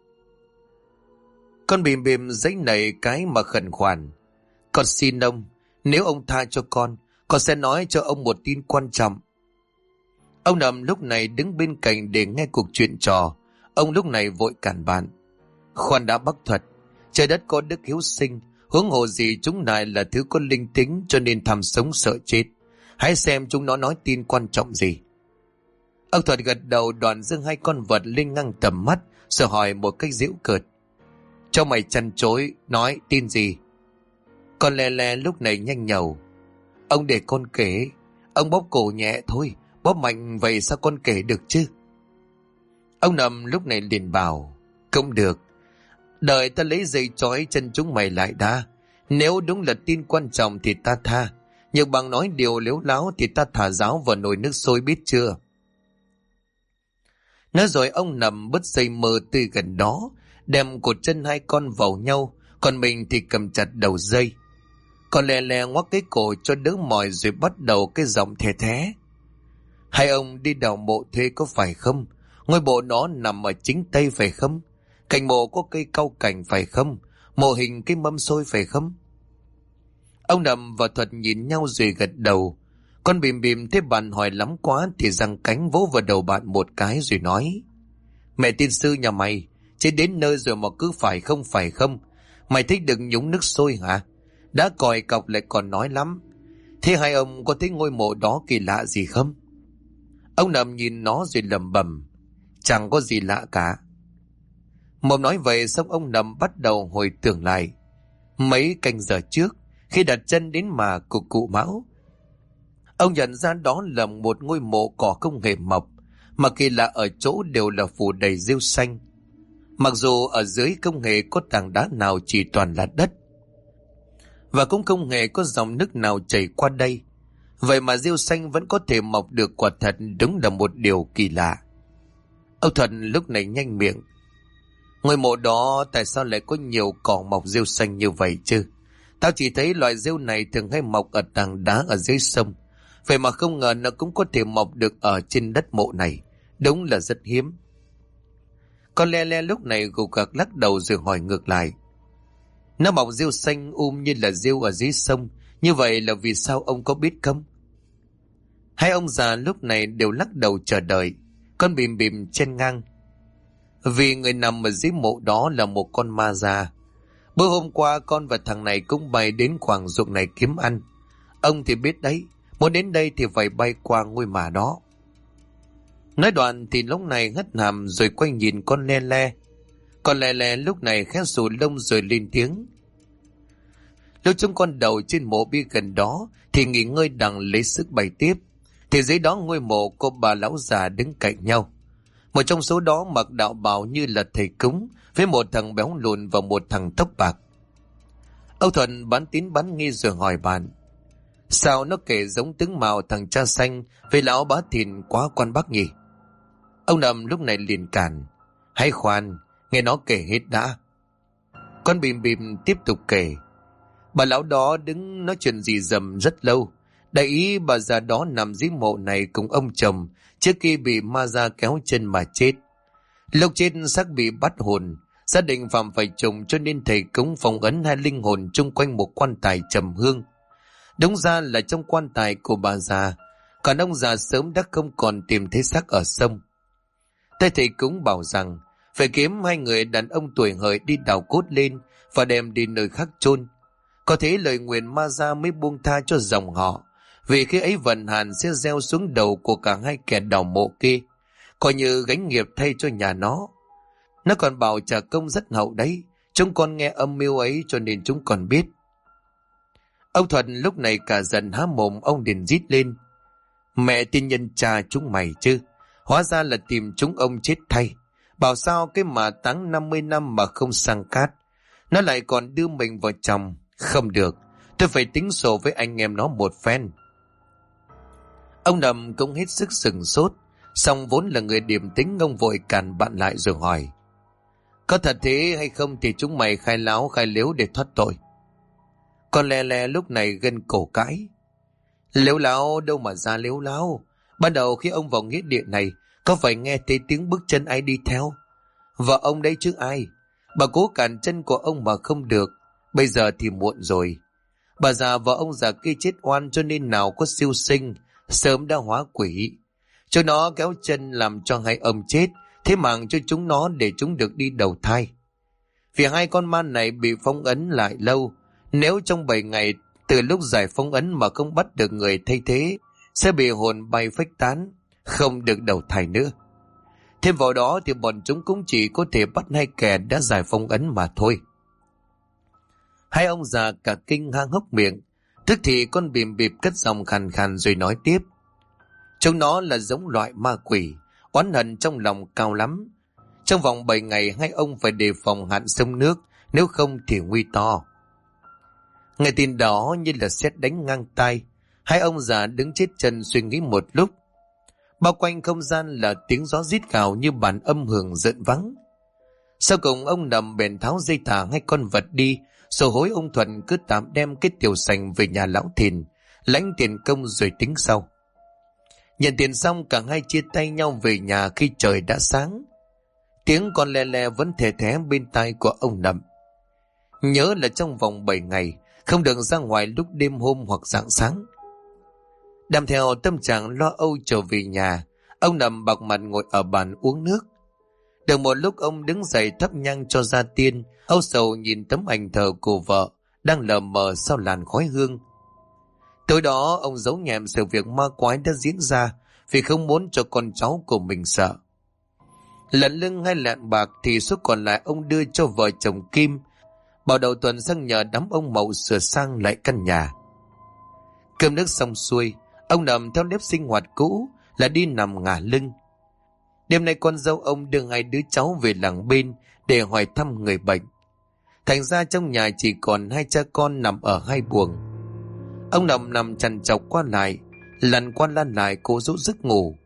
Con bìm bìm giấy nảy cái mà khẩn khoản. Con xin ông, nếu ông tha cho con sẽ nói cho ông một tin quan trọng. Ông Nậm lúc này đứng bên cạnh để nghe cuộc chuyện trò. Ông lúc này vội cản bạn. Khoan đã Bắc Thuật, trời đất có đức hiếu sinh, huống hồ gì chúng này là thứ có linh tính cho nên tham sống sợ chết. Hãy xem chúng nó nói tin quan trọng gì. Ông Thuật gật đầu, đoạn dâng hai con vật lên ngang tầm mắt, rồi hỏi một cách giễu cợt. Cho mày chăn chối, nói tin gì? Con le le lúc này nhanh nhẩu. Ông để con kể. Ông bóp cổ nhẹ thôi, bóp mạnh vậy sao con kể được chứ? Ông Nậm lúc này liền bảo. Không được. Đợi ta lấy dây trói chân chúng mày lại đã. Nếu đúng là tin quan trọng thì ta tha. Nhưng bằng nói điều lếu láo thì ta thả giáo vào nồi nước sôi biết chưa? Nói rồi ông Nậm bứt dây mơ tươi gần đó, đem cột chân hai con vào nhau, còn mình thì cầm chặt đầu dây. Còn lè lè ngoắc cái cổ cho đỡ mỏi rồi bắt đầu cái giọng thè thé. Hai ông đi đào mộ thuê có phải không? Ngôi mộ nó nằm ở chính tây phải không? Cạnh mộ có cây cau cảnh phải không? Mộ hình cái mâm xôi phải không? Ông Nậm và Thuật nhìn nhau rồi gật đầu. Con bìm bìm thấy bạn hỏi lắm quá thì giằng cánh vỗ vào đầu bạn một cái rồi nói. Mẹ tiên sư nhà mày, chứ đến nơi rồi mà cứ phải không? Mày thích đừng nhúng nước sôi hả? Đã còi cọc lại còn nói lắm. Thế hai ông có thấy ngôi mộ đó kỳ lạ gì không? Ông Nậm nhìn nó rồi lẩm bẩm. Chẳng có gì lạ cả. Mồm nói vậy xong ông Nậm bắt đầu hồi tưởng lại. Mấy canh giờ trước, khi đặt chân đến mà của cụ Mão, ông nhận ra đó là một ngôi mộ cỏ không hề mọc, mà kỳ lạ ở chỗ đều là phủ đầy rêu xanh. Mặc dù ở dưới không hề có tảng đá nào, chỉ toàn là đất, và cũng không hề có dòng nước nào chảy qua đây. Vậy mà rêu xanh vẫn có thể mọc được, quả thật đúng là một điều kỳ lạ. Ông Thuận lúc này nhanh miệng. Ngôi mộ đó tại sao lại có nhiều cỏ mọc rêu xanh như vậy chứ? Tao chỉ thấy loại rêu này thường hay mọc ở tảng đá ở dưới sông. Vậy mà không ngờ nó cũng có thể mọc được ở trên đất mộ này. Đúng là rất hiếm. Con le le lúc này gục gặc lắc đầu rồi hỏi ngược lại. Nó mọc rêu xanh như là rêu ở dưới sông, như vậy là vì sao ông có biết không? Hai ông già lúc này đều lắc đầu chờ đợi. Con bìm bìm chen ngang. Vì người nằm ở dưới mộ đó là một con ma già. Bữa hôm qua con và thằng này cũng bay đến khoảng ruộng này kiếm ăn. Ông thì biết đấy, muốn đến đây thì phải bay qua ngôi mả đó. Nói đoạn thì lúc này hất hàm rồi quay nhìn con le le. Con le le lúc này khẽ xù lông rồi lên tiếng. Lúc chúng con đầu trên mộ bia gần đó thì nghỉ ngơi đặng lấy sức bay tiếp. Thì dưới đó ngôi mộ có bà lão già đứng cạnh nhau. Một trong số đó mặc đạo bào như là thầy cúng, với một thằng béo lùn và một thằng tóc bạc. Âu Thuận bán tín bán nghi rồi hỏi bạn. Sao nó kể giống tướng mạo thằng cha xanh với lão bá thìn quá quan bác nhỉ? Ông Nậm lúc này liền cản. Hãy khoan, nghe nó kể hết đã. Con bìm bìm tiếp tục kể. Bà lão đó đứng nói chuyện gì dầm rất lâu. Đại ý bà già đó nằm dưới mộ này cùng ông chồng trước khi bị ma ra kéo chân mà chết. Lúc chết xác bị bắt hồn, gia đình phạm phải trùng cho nên thầy cúng phong ấn hai linh hồn chung quanh một quan tài trầm hương. Đúng ra là trong quan tài của bà già, còn ông già sớm đã không còn tìm thấy xác ở sông. Thầy cúng bảo rằng phải kiếm hai người đàn ông tuổi hợi đi đào cốt lên và đem đi nơi khác chôn. Có thế lời nguyền ma ra mới buông tha cho dòng họ, vì khi ấy vận hạn sẽ gieo xuống đầu của cả hai kẻ đào mộ kia, coi như gánh nghiệp thay cho nhà nó. Nó còn bảo trả công rất hậu đấy, chúng con nghe âm mưu ấy cho nên chúng còn biết. Ông Thuận lúc này cả giận há mồm, ông liền rít lên. Mẹ tiên nhân cha chúng mày chứ, hóa ra là tìm chúng ông chết thay. Bảo sao cái mà táng 50 năm mà không sang cát, nó lại còn đưa mình vào chồng. Không được, tôi phải tính sổ với anh em nó một phen. Ông Nậm cũng hết sức sừng sốt, song vốn là người điềm tĩnh, ông vội cản bạn lại rồi hỏi. Có thật thế hay không thì chúng mày khai láo khai lếu để thoát tội. Con le le lúc này gân cổ cãi. Lếu láo đâu mà ra lếu láo. Ban đầu khi ông vào nghĩa địa này, có phải nghe thấy tiếng bước chân ai đi theo? Vợ ông đây chứ ai? Bà cố cản chân của ông mà không được, bây giờ thì muộn rồi. Bà già vợ ông già kia chết oan cho nên nào có siêu sinh, sớm đã hóa quỷ. Cho nó kéo chân làm cho hai ông chết, thế mạng cho chúng nó để chúng được đi đầu thai. Vì hai con ma này bị phong ấn lại lâu, nếu trong 7 ngày từ lúc giải phong ấn mà không bắt được người thay thế, sẽ bị hồn bay phách tán, không được đầu thai nữa. Thêm vào đó thì bọn chúng cũng chỉ có thể bắt hai kẻ đã giải phong ấn mà thôi. Hai ông già cả kinh hang hốc miệng, tức thì con bìm bịp cất giọng khàn khàn rồi nói tiếp. Chúng nó là giống loại ma quỷ, oán hận trong lòng cao lắm. Trong vòng 7 ngày hai ông phải đề phòng hạn sông nước, nếu không thì nguy to. Nghe tin đó như là sét đánh ngang tai, hai ông già đứng chết chân suy nghĩ một lúc. Bao quanh không gian là tiếng gió rít gào như bản âm hưởng rợn vắng. Sau cùng ông Nằm bèn tháo dây thả hai con vật đi, rồi hối ông Thuận cứ tạm đem cái tiểu sành về nhà lão Thìn, lãnh tiền công rồi tính sau. Nhận tiền xong cả hai chia tay nhau về nhà khi trời đã sáng. Tiếng con le le vẫn thè thé bên tai của ông Nậm. Nhớ là trong vòng 7 ngày không được ra ngoài lúc đêm hôm hoặc rạng sáng. Đam theo tâm trạng lo âu trở về nhà, ông Nậm bạc mặt ngồi ở bàn uống nước. Được một lúc ông đứng dậy thắp nhang cho gia tiên, âu sầu nhìn tấm ảnh thờ của vợ đang lờ mờ sau làn khói hương. Tối đó ông giấu nhẹm sự việc ma quái đã diễn ra vì không muốn cho con cháu của mình sợ. Lận lưng hay lạng bạc thì số còn lại ông đưa cho vợ chồng Kim, bảo đầu tuần sang nhờ đám ông Mậu sửa sang lại căn nhà. Cơm nước xong xuôi, ông Nằm theo nếp sinh hoạt cũ là đi nằm ngả lưng. Đêm nay con dâu ông đưa hai đứa cháu về làng bên để hỏi thăm người bệnh. Thành ra trong nhà chỉ còn hai cha con nằm ở hai buồng. Ông nằm trằn trọc qua lại, lăn qua lăn lại cố dỗ giấc ngủ.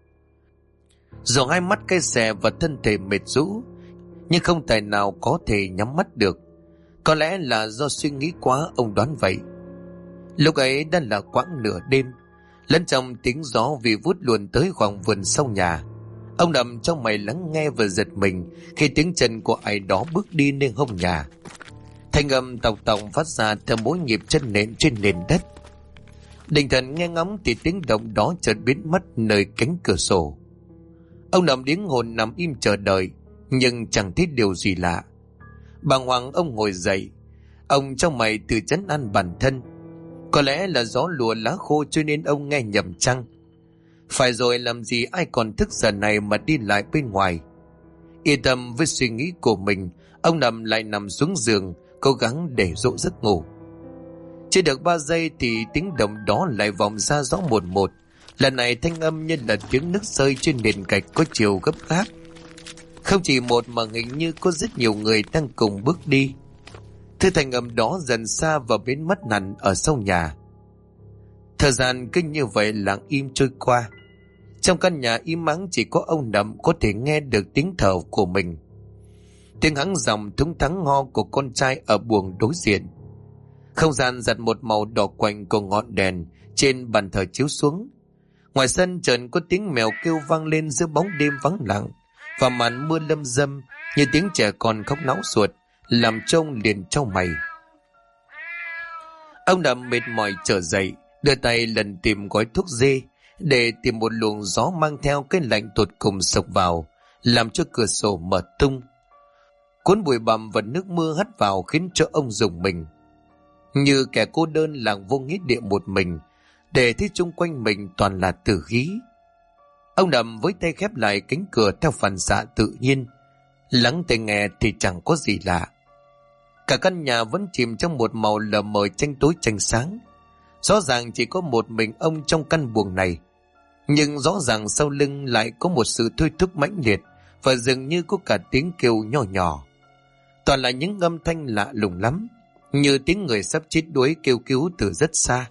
Dù hai mắt cay xè và thân thể mệt rũ, nhưng không tài nào có thể nhắm mắt được. Có lẽ là do suy nghĩ quá, ông đoán vậy. Lúc ấy đã là quãng nửa đêm, lẫn trong tiếng gió vì vút luồn tới khoảng vườn sau nhà. Ông nằm trong mày lắng nghe và giật mình khi tiếng chân của ai đó bước đi lên hông nhà. Thanh âm tòng tòng phát ra theo mỗi nhịp chân nện trên nền đất. Định thần nghe ngóng thì tiếng động đó chợt biến mất nơi cánh cửa sổ. Ông nằm điếng hồn nằm im chờ đợi, nhưng chẳng thấy điều gì lạ. Bàng hoàng ông ngồi dậy. Ông trong mày tự trấn an bản thân. Có lẽ là gió lùa lá khô cho nên ông nghe nhầm chăng. Phải rồi, làm gì ai còn thức giờ này mà đi lại bên ngoài. Yên tâm với suy nghĩ của mình, ông nằm lại nằm xuống giường, cố gắng để dỗ giấc ngủ. Chưa được 3 giây thì tiếng động đó lại vọng ra rõ một một. Lần này thanh âm như là tiếng nước rơi trên nền gạch có chiều gấp gáp. Không chỉ một mà hình như có rất nhiều người đang cùng bước đi. Thứ thanh âm đó dần xa và biến mất hẳn ở sau nhà. Thời gian cứ như vậy lặng im trôi qua. Trong căn nhà im ắng chỉ có ông Nậm có thể nghe được tiếng thở của mình. Tiếng hắng giọng thúng thắng ho của con trai ở buồng đối diện. Không gian giặt một màu đỏ quạnh của ngọn đèn trên bàn thờ chiếu xuống. Ngoài sân chợt có tiếng mèo kêu vang lên giữa bóng đêm vắng lặng, và màn mưa lâm dâm như tiếng trẻ con khóc náo ruột, làm trông liền trao mày. Ông Nậm mệt mỏi trở dậy, đưa tay lần tìm gói thuốc dê để tìm một luồng gió mang theo cái lạnh tột cùng sộc vào, làm cho cửa sổ mở tung. Cuốn bụi bặm và nước mưa hắt vào khiến cho ông rùng mình. Như kẻ cô đơn làng vô nghĩa địa một mình, để thấy chung quanh mình toàn là tử khí. Ông Nậm với tay khép lại cánh cửa theo phản xạ tự nhiên. Lắng tai nghe thì chẳng có gì lạ. Cả căn nhà vẫn chìm trong một màu lờ mờ tranh tối tranh sáng. Rõ ràng chỉ có một mình ông trong căn buồng này, nhưng rõ ràng sau lưng lại có một sự thôi thúc mãnh liệt, và dường như có cả tiếng kêu nhỏ nhỏ. Toàn là những âm thanh lạ lùng lắm, như tiếng người sắp chết đuối kêu cứu từ rất xa,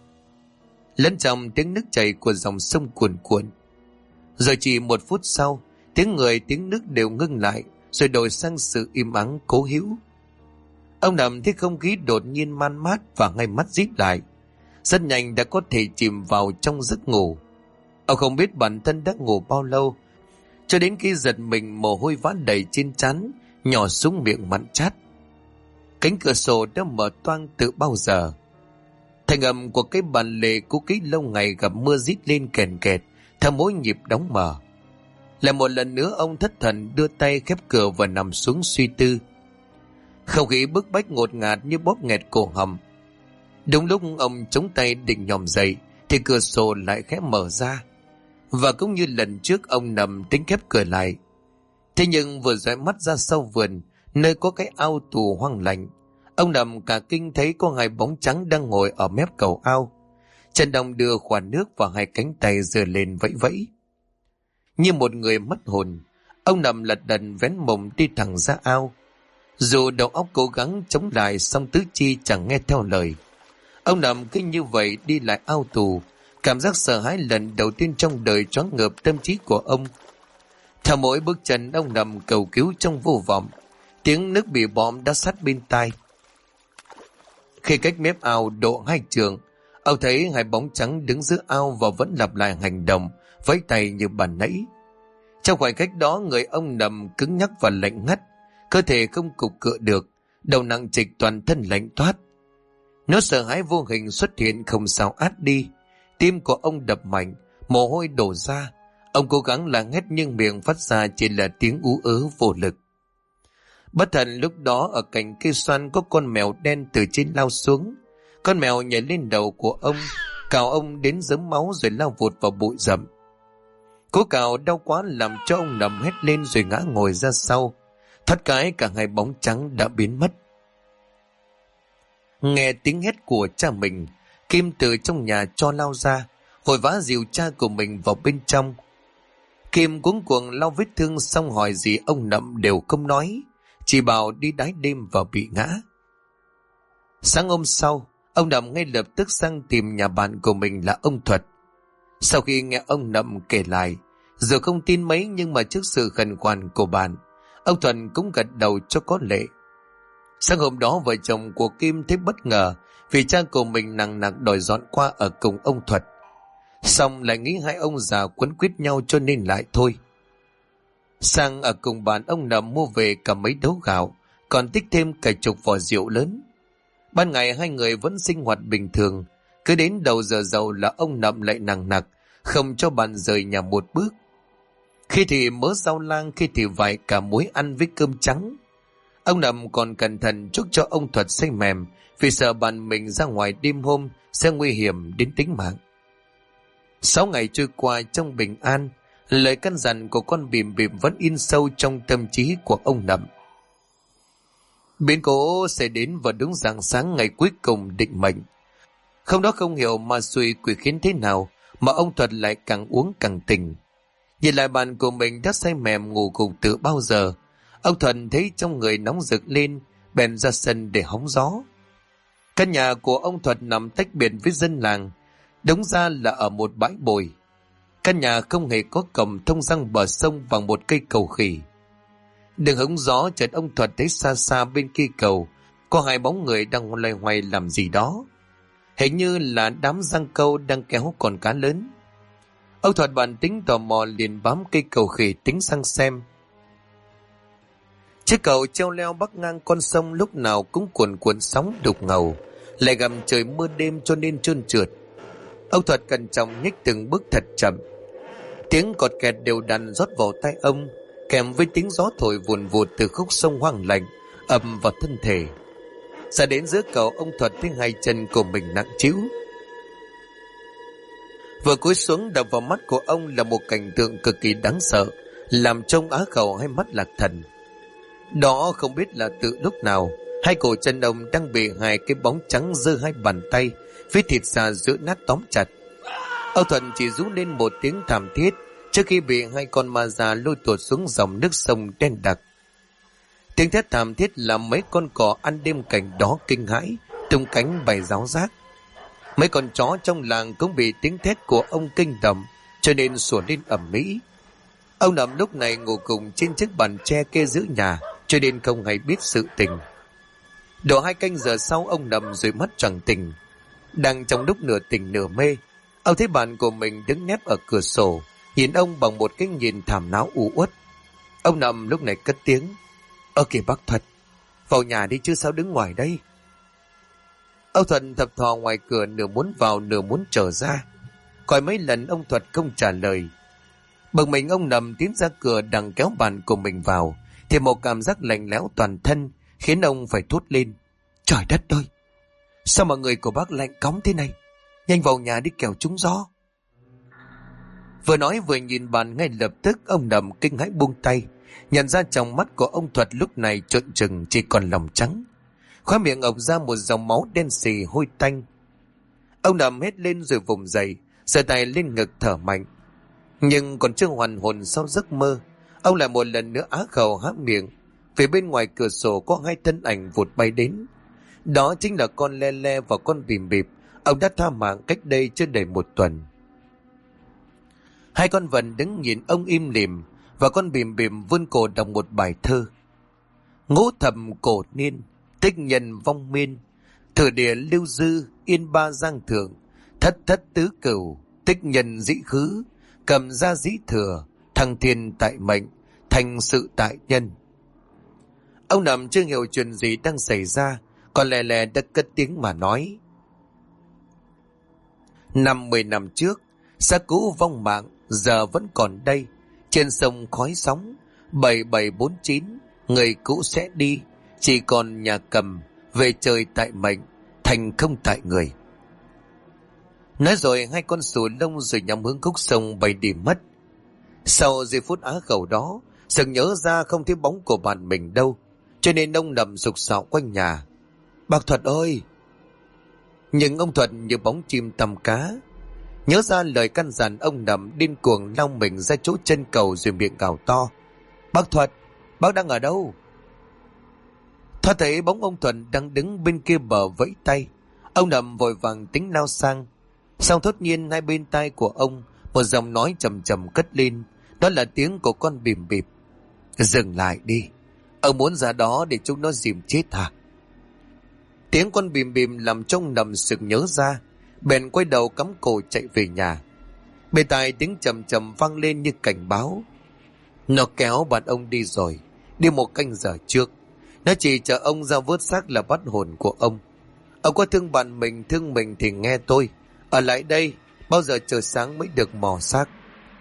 lẫn trong tiếng nước chảy của dòng sông cuồn cuộn. Rồi chỉ một phút sau, tiếng người tiếng nước đều ngưng lại, rồi đổi sang sự im ắng cố hữu. Ông Nằm thấy không khí đột nhiên man mát và ngay mắt díp lại. Rất nhanh đã có thể chìm vào trong giấc ngủ. Ông không biết bản thân đã ngủ bao lâu, cho đến khi giật mình mồ hôi vã đầy trên trán, nhỏ xuống miệng mặn chát. Cánh cửa sổ đã mở toang từ bao giờ. Thanh âm của cái bàn lề cũ kỹ lâu ngày gặp mưa rít lên kèn kẹt theo mỗi nhịp đóng mở. Lại một lần nữa ông thất thần đưa tay khép cửa và nằm xuống suy tư. Không khí bức bách ngột ngạt như bóp nghẹt cổ họng. Đúng lúc ông chống tay định nhòm dậy thì cửa sổ lại khẽ mở ra, và cũng như lần trước ông nằm tính khép cửa lại. Thế nhưng vừa dõi mắt ra sau vườn, nơi có cái ao tù hoang lạnh, ông nằm cả kinh thấy có hai bóng trắng đang ngồi ở mép cầu ao. Chân đồng đưa khoản nước và hai cánh tay giơ lên vẫy vẫy. Như một người mất hồn, ông nằm lật đật vén mồm đi thẳng ra ao. Dù đầu óc cố gắng chống lại, song tứ chi chẳng nghe theo lời. Ông nằm cứ như vậy đi lại ao tù, cảm giác sợ hãi lần đầu tiên trong đời choáng ngợp tâm trí của ông. Theo mỗi bước chân ông nằm cầu cứu trong vô vọng, tiếng nước bị bõm đã sát bên tai. Khi cách mép ao độ 2 trượng, ông thấy hai bóng trắng đứng giữa ao và vẫn lặp lại hành động vẫy tay như bàn nãy. Trong khoảnh khắc đó, người ông nằm cứng nhắc và lạnh ngắt, cơ thể không cục cựa được, đầu nặng trịch, toàn thân lạnh toát. Nỗi sợ hãi vô hình xuất hiện không sao át đi. Tim của ông đập mạnh, mồ hôi đổ ra. Ông cố gắng la hét nhưng miệng phát ra chỉ là tiếng ú ớ vô lực. Bất thần lúc đó ở cạnh cây xoan có con mèo đen từ trên lao xuống. Con mèo nhảy lên đầu của ông, cào ông đến giấm máu rồi lao vụt vào bụi rậm. Cú cào đau quá làm cho ông nằm hét lên rồi ngã ngồi ra sau. Thoát cái cả hai bóng trắng đã biến mất. Nghe tiếng hét của cha mình, Kim từ trong nhà cho lao ra, vội vã dìu cha của mình vào bên trong. Kim cuống cuồng lau vết thương xong hỏi gì ông Nậm đều không nói, chỉ bảo đi đái đêm và bị ngã. Sáng hôm sau, ông Nậm ngay lập tức sang tìm nhà bạn của mình là ông Thuật. Sau khi nghe ông Nậm kể lại, dù không tin mấy nhưng mà trước sự khẩn khoản của bạn, ông Thuật cũng gật đầu cho có lệ. Sáng hôm đó vợ chồng của Kim thấy bất ngờ vì cha của mình nặng nặc đòi dọn qua ở cùng ông Thuật. Xong lại nghĩ hai ông già quấn quýt nhau cho nên lại thôi. Sang ở cùng bàn ông Nậm mua về cả mấy đấu gạo, còn tích thêm cả chục vò rượu lớn. Ban ngày hai người vẫn sinh hoạt bình thường, cứ đến đầu giờ dậu là ông Nậm lại nằng nặc không cho bạn rời nhà một bước. Khi thì mớ rau lang, khi thì vài cả muối ăn với cơm trắng. Ông Nậm còn cẩn thận chúc cho ông Thuật say mềm, vì sợ bạn mình ra ngoài đêm hôm sẽ nguy hiểm đến tính mạng. 6 ngày trôi qua trong bình an, lời căn dặn của con bìm bìm vẫn in sâu trong tâm trí của ông Nậm. Biến cố sẽ đến vào đúng rạng sáng ngày cuối cùng định mệnh. Không đó không hiểu mà xui quỷ khiến thế nào mà ông Thuật lại càng uống càng tỉnh. Nhìn lại bạn của mình đã say mềm ngủ gục từ bao giờ, ông Thuật thấy trong người nóng rực lên, bèn ra sân để hóng gió. Căn nhà của ông Thuật nằm tách biệt với dân làng, đúng ra là ở một bãi bồi. Căn nhà không hề có cổng thông sang bờ sông bằng một cây cầu khỉ. Đường hứng gió chợt ông Thuật thấy xa xa bên kia cầu có hai bóng người đang loay hoay làm gì đó. Hình như là đám giăng câu đang kéo con cá lớn. Ông Thuật bản tính tò mò liền bám cây cầu khỉ tính sang xem. Chiếc cầu treo leo bắc ngang con sông lúc nào cũng cuồn cuộn sóng đục ngầu, lại gầm trời mưa đêm cho nên trơn trượt. Ông Thuật cẩn trọng nhích từng bước thật chậm. Tiếng cọt kẹt đều đặn rót vào tai ông, kèm với tiếng gió thổi vùn vụt từ khúc sông hoang lạnh ập vào thân thể. Ra đến giữa cầu, ông Thuật thấy hai chân của mình nặng trĩu. Vừa cúi xuống đập vào mắt của ông là một cảnh tượng cực kỳ đáng sợ, làm trông á khẩu hay mắt lạc thần. Đó không biết là từ lúc nào hai cổ chân ông đang bị hai cái bóng trắng giơ hai bàn tay với thịt già giữa nát tóm chặt. Ông Thuận chỉ rú lên một tiếng thảm thiết trước khi bị hai con ma già lôi tuột xuống dòng nước sông đen đặc. Tiếng thét thảm thiết làm mấy con cò ăn đêm cảnh đó kinh hãi, tung cánh bay ráo rác. Mấy con chó trong làng cũng bị tiếng thét của ông kinh động, cho nên sủa lên ầm ĩ. Ông Nậm lúc này ngủ cùng trên chiếc bàn tre kê giữa nhà, cho nên không hay biết sự tình. Độ 2 canh giờ sau, ông Nậm rồi mắt choàng tỉnh. Đang trong lúc nửa tỉnh nửa mê, ông thấy bạn của mình đứng nép ở cửa sổ, nhìn ông bằng một cái nhìn thảm não u uất. Ông Nậm lúc này cất tiếng: "Ơ kìa bác Thuật, vào nhà đi chứ sao đứng ngoài đây?" Ông Thuật thập thò ngoài cửa, nửa muốn vào nửa muốn trở ra. Gọi mấy lần ông Thuật không trả lời. Bực mình, ông Nậm tiến ra cửa đằng kéo bạn của mình vào, thì một cảm giác lạnh lẽo toàn thân khiến ông phải thốt lên: "Trời đất ơi! Sao mà người của bác lạnh cóng thế này? Nhanh vào nhà đi kẻo trúng gió." Vừa nói vừa nhìn bạn, ngay lập tức ông Nậm kinh hãi buông tay, nhận ra trong mắt của ông Thuật lúc này trợn trừng chỉ còn lòng trắng. Khóe miệng ộc ra một dòng máu đen xì hôi tanh. Ông Nậm hét lên rồi vùng dậy, giơ tay lên ngực thở mạnh. Nhưng còn chưa hoàn hồn sau giấc mơ, ông lại một lần nữa á khẩu há miệng. Phía bên ngoài cửa sổ có hai thân ảnh vụt bay đến. Đó chính là con Le Le và con Bìm Bịp ông đã tha mạng cách đây chưa đầy 1 tuần. Hai con vật đứng nhìn ông im lìm, và con Bìm Bìm vươn cổ đọc một bài thơ: "Ngũ thập cổ niên, tích nhân vong miên, thử địa lưu dư, yên ba giang thượng, thất thất tứ cửu, tích nhân dĩ khứ, cầm ra dĩ thừa, thăng thiên tại mệnh, thành sự tại nhân." Ông Nậm chưa hiểu chuyện gì đang xảy ra, còn lè lè đã cất tiếng mà nói: 50 năm trước, xác cũ vong mạng, giờ vẫn còn đây, trên sông khói sóng, 7749, người cũ sẽ đi, chỉ còn nhà cầm, về trời tại mệnh, thành không tại người. Nói rồi hai con sù lông rồi nhắm hướng khúc sông bay đi mất. Sau giây phút á khẩu đó, sực nhớ ra không thấy bóng của bạn mình đâu, cho nên ông Nậm sục sạo quanh nhà: "Bác Thuật ơi!" Nhưng ông Thuật như bóng chim tầm cá. Nhớ ra lời căn dặn, ông Nậm điên cuồng lao mình ra chỗ chân cầu rồi miệng gào to: "Bác Thuật, bác đang ở đâu?" Thoát thấy bóng ông Thuật đang đứng bên kia bờ vẫy tay, ông Nậm vội vàng tính lao sang. Xong thốt nhiên hai bên tai của ông một giọng nói trầm trầm cất lên, đó là tiếng của con Bìm Bịp: "Dừng lại đi, ông muốn ra đó để chúng nó dìm chết hả?" Tiếng con Bìm Bìm làm trong Nậm sực nhớ ra, bèn quay đầu cắm cổ chạy về nhà. Bên tai tiếng trầm trầm vang lên như cảnh báo: Nó kéo bạn ông đi rồi, đi 1 canh giờ trước. Nó chỉ chờ ông ra vớt xác là bắt hồn của ông. Ông có thương bạn mình, thương mình thì nghe tôi. Ở lại đây, bao giờ trời sáng mới được mò xác.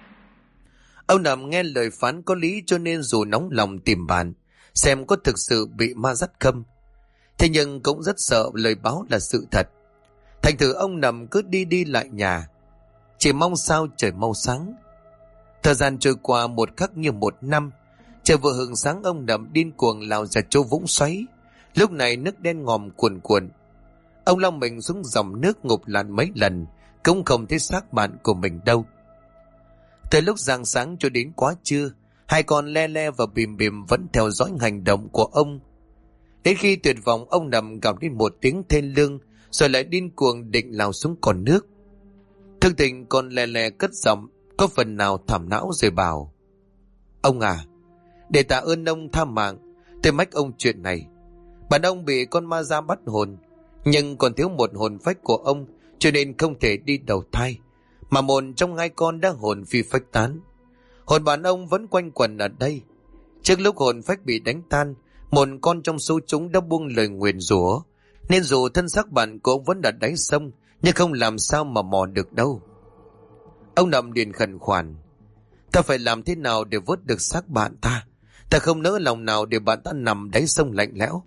Ông Nằm nghe lời phán có lý cho nên dù nóng lòng tìm bạn, xem có thực sự bị ma dắt không. Thế nhưng cũng rất sợ lời báo là sự thật. Thành thử ông Nằm cứ đi đi lại nhà, chỉ mong sao trời mau sáng. Thời gian trôi qua một khắc như 1 năm. Trời vừa hừng sáng, ông Nằm điên cuồng lao ra chỗ vũng xoáy. Lúc này nước đen ngòm cuồn cuộn. Ông lao mình xuống dòng nước ngụp lặn mấy lần, cũng không thấy xác bạn của mình đâu. Từ lúc rạng sáng cho đến quá trưa, hai con Le Le và Bìm Bìm vẫn theo dõi hành động của ông. Đến khi tuyệt vọng, ông Nằm gào lên một tiếng thê lương, rồi lại điên cuồng định lao xuống con nước. Thương tình con Le Le cất giọng có phần nào thảm não rồi bảo: Ông à, để tạ ơn ông tha mạng, tôi mách ông chuyện này. Bạn ông bị con ma da bắt hồn, nhưng còn thiếu một hồn phách của ông, cho nên không thể đi đầu thai, mà một trong 2 con đã hồn phi phách tán. Hồn bạn ông vẫn quanh quẩn ở đây. Trước lúc hồn phách bị đánh tan, một con trong số chúng đã buông lời nguyền rủa, nên dù thân xác bạn của ông vẫn ở đáy sông, nhưng không làm sao mà mò được đâu. Ông Nằm liền khẩn khoản: Ta phải làm thế nào để vớt được xác bạn ta? Ta không nỡ lòng nào để bạn ta nằm đáy sông lạnh lẽo.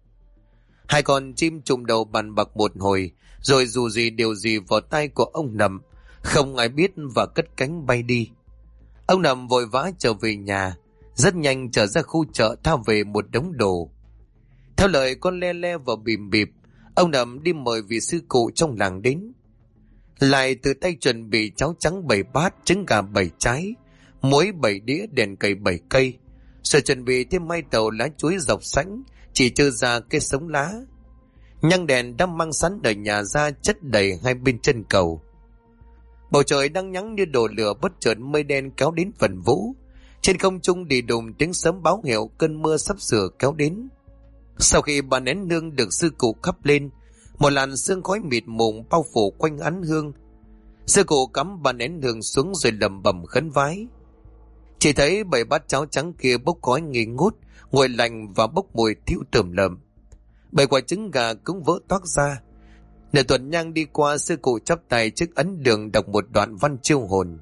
2 con chim trùng đầu bàn bạc một hồi, rồi dù gì điều gì vào tay của ông Nằm, không ai biết, và cất cánh bay đi. Ông Nằm vội vã trở về nhà, rất nhanh trở ra khu chợ thao về một đống đồ. Theo lời con Le Le và Bìm Bịp, ông Nằm đi mời vị sư cụ trong làng đến. Lại từ tay chuẩn bị cháo trắng 7 bát, trứng gà 7 trái, muối 7 đĩa, đèn cầy 7 cây, rồi chuẩn bị thêm 2 tàu lá chuối dọc sẵn, chỉ trừ ra cái sống lá. Nhang đèn đã mang sẵn ở nhà ra chất đầy 2 bên chân cầu. Bầu trời đang nhắng như đổ lửa, bất chợt mây đen kéo đến vần vũ. Trên không trung đi đùng tiếng sấm báo hiệu cơn mưa sắp sửa kéo đến. Sau khi bà nén hương được sư cụ khắp lên, một làn sương khói mịt mùng bao phủ quanh án hương. Sư cụ cắm bà nén hương xuống rồi lẩm bẩm khấn vái. Chỉ thấy 7 bát cháo trắng kia bốc khói nghi ngút, nguội lạnh và bốc mùi thiêu tởm lợm. 7 quả trứng gà cũng vỡ toác ra. Nửa tuần nhang đi qua, sư cụ chắp tay trước ấn đường đọc một đoạn văn chiêu hồn: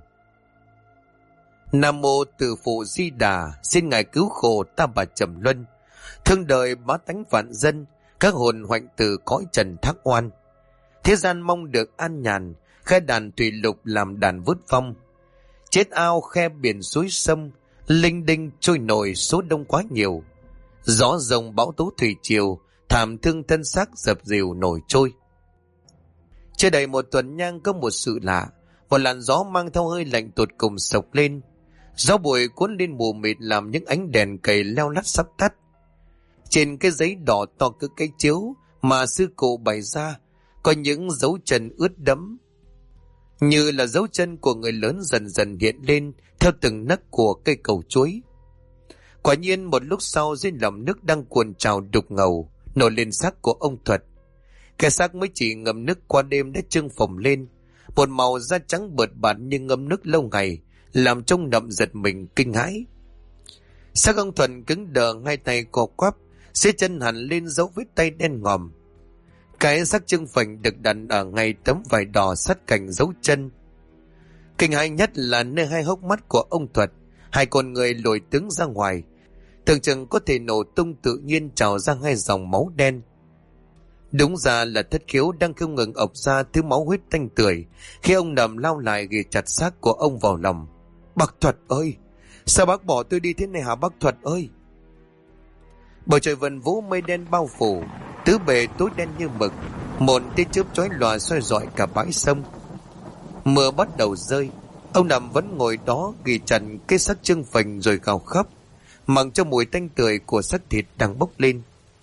Nam mô Từ Phụ Di Đà, xin ngài cứu khổ ta bà Trầm Luân, thương đời bá tánh vạn dân, các hồn hoạnh từ cõi trần thác oan. Thế gian mong được an nhàn, khai đàn thủy lục làm đàn vớt vong. Chết ao khe biển suối sông, linh đinh trôi nổi số đông quá nhiều. Gió rồng bão tố thủy triều, thảm thương thân xác dập dìu nổi trôi. Chưa đầy một tuần nhang có một sự lạ, một làn gió mang theo hơi lạnh tột cùng sộc lên. Gió bụi cuốn lên mù mịt làm những ánh đèn cầy leo lắt sắp tắt. Trên cái giấy đỏ to cỡ cái chiếu mà sư cụ bày ra, có những dấu chân ướt đẫm, như là dấu chân của người lớn dần dần hiện lên theo từng nấc của cây cầu chuối. Quả nhiên một lúc sau, dưới lòng nước đang cuồn trào đục ngầu, nổi lên xác của ông Thuật. Cái xác mới chỉ ngâm nước qua đêm đã trưng phồng lên, một màu da trắng bợt bạt nhưng ngâm nước lâu ngày, làm trông Nậm giật mình kinh hãi. Xác ông Thuần cứng đờ, hai tay co quắp, dưới chân hẳn lên dấu vết tay đen ngòm. Cái xác trưng phình được đặt ở ngay tấm vải đỏ sát cạnh dấu chân. Kinh hãi nhất là nơi 2 hốc mắt của ông Thuật, 2 con người lồi tướng ra ngoài, tưởng chừng có thể nổ tung, tự nhiên trào ra 2 dòng máu đen. Đúng ra là thất khiếu đang không ngừng ộc ra thứ máu huyết tanh tưởi khi ông Nằm lao lại ghì chặt xác của ông vào lòng. Bác Thuật ơi, sao bác bỏ tôi đi thế này hả bác Thuật ơi? Bầu trời vần vũ, mây đen bao phủ, tứ bề tối đen như mực, một tia chớp chói lòa soi rọi cả bãi sông. Mưa bắt đầu rơi, ông Nằm vẫn ngồi đó ghì chặt cái xác trưng phình rồi gào khóc, mặc cho mùi tanh tưởi của xác thịt đang bốc lên.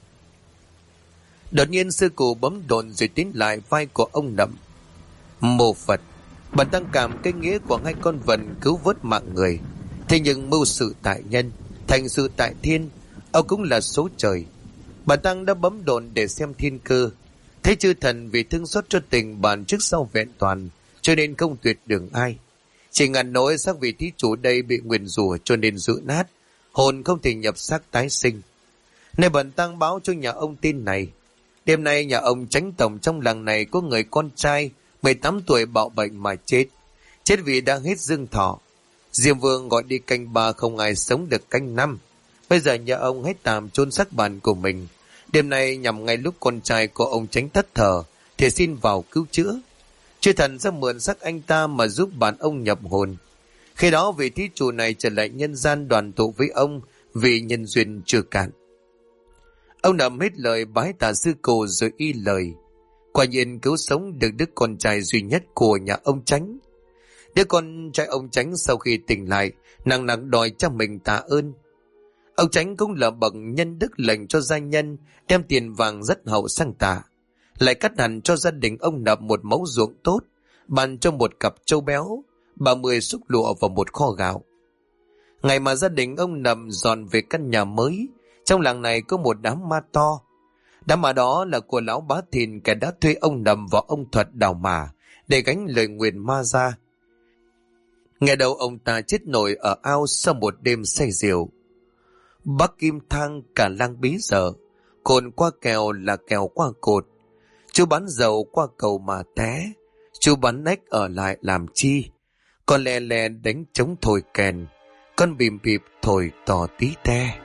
Đột nhiên sư cụ bấm đồn rồi tiến lại vai của ông Nằm. Mô Phật, bạn đang cảm cái nghĩa của 2 con vật cứu vớt mạng người, thế nhưng mưu sự tại nhân, thành sự tại thiên, ông cũng là số trời. Bà Tăng đã bấm đồn để xem thiên cơ, thấy chư thần vì thương xót cho tình bạn trước sau vẹn toàn, cho nên không tuyệt đường ai, Chỉ ngàn nỗi xác vị thí chủ đây bị nguyền rủa cho nên dữ nát, hồn không thể nhập xác tái sinh. Nay bần tăng báo cho nhà ông tin này. Đêm nay nhà ông Chánh tổng trong làng này có người con trai 18 tuổi bạo bệnh mà chết. Chết vì đang hết dương thọ. Diêm Vương gọi đi canh ba không ai sống được canh năm. Bây giờ nhà ông hết tạm chôn xác bạn của mình. Đêm nay nhằm ngay lúc con trai của ông Chánh thất thờ thì xin vào cứu chữa. Chư thần sẽ mượn xác anh ta mà giúp bạn ông nhập hồn. Khi đó vị thí chủ này trở lại nhân gian đoàn tụ với ông vì nhân duyên chưa cạn. Ông Nậm hết lời bái tạ sư cô rồi y lời. Quả nhiên cứu sống được đứa con trai duy nhất của nhà ông Chánh. Đứa con trai ông Chánh sau khi tỉnh lại nặng nặng đòi cho mình tạ ơn. Ông Chánh cũng là bậc nhân đức lệnh cho gia nhân đem tiền vàng rất hậu sang tạ, lại cắt hẳn cho gia đình ông Nậm một mẫu ruộng tốt, ban cho một cặp trâu béo, 30 xúc lụa và một kho gạo. Ngày mà gia đình ông Nậm dọn về căn nhà mới, trong làng này có một đám ma to. Đám ma đó là của lão Bá Thìn, kẻ đã thuê ông Nậm và ông Thuật đào mả để gánh lời nguyền ma ra. Nghe đầu ông ta chết nổi ở ao sau một đêm say rượu. Bắc Kim Thang cả làng bí dở, cồn qua kèo là kèo qua cột. Chú bán dầu qua cầu mà té, chú bán nách ở lại làm chi? Con lè lè đánh trống thổi kèn, con bìm bịp thổi tò tí te.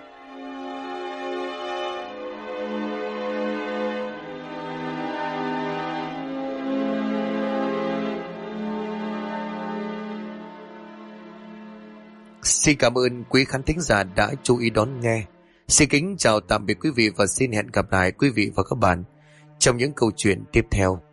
Xin cảm ơn quý khán thính giả đã chú ý đón nghe. Xin kính chào tạm biệt quý vị và xin hẹn gặp lại quý vị và các bạn trong những câu chuyện tiếp theo.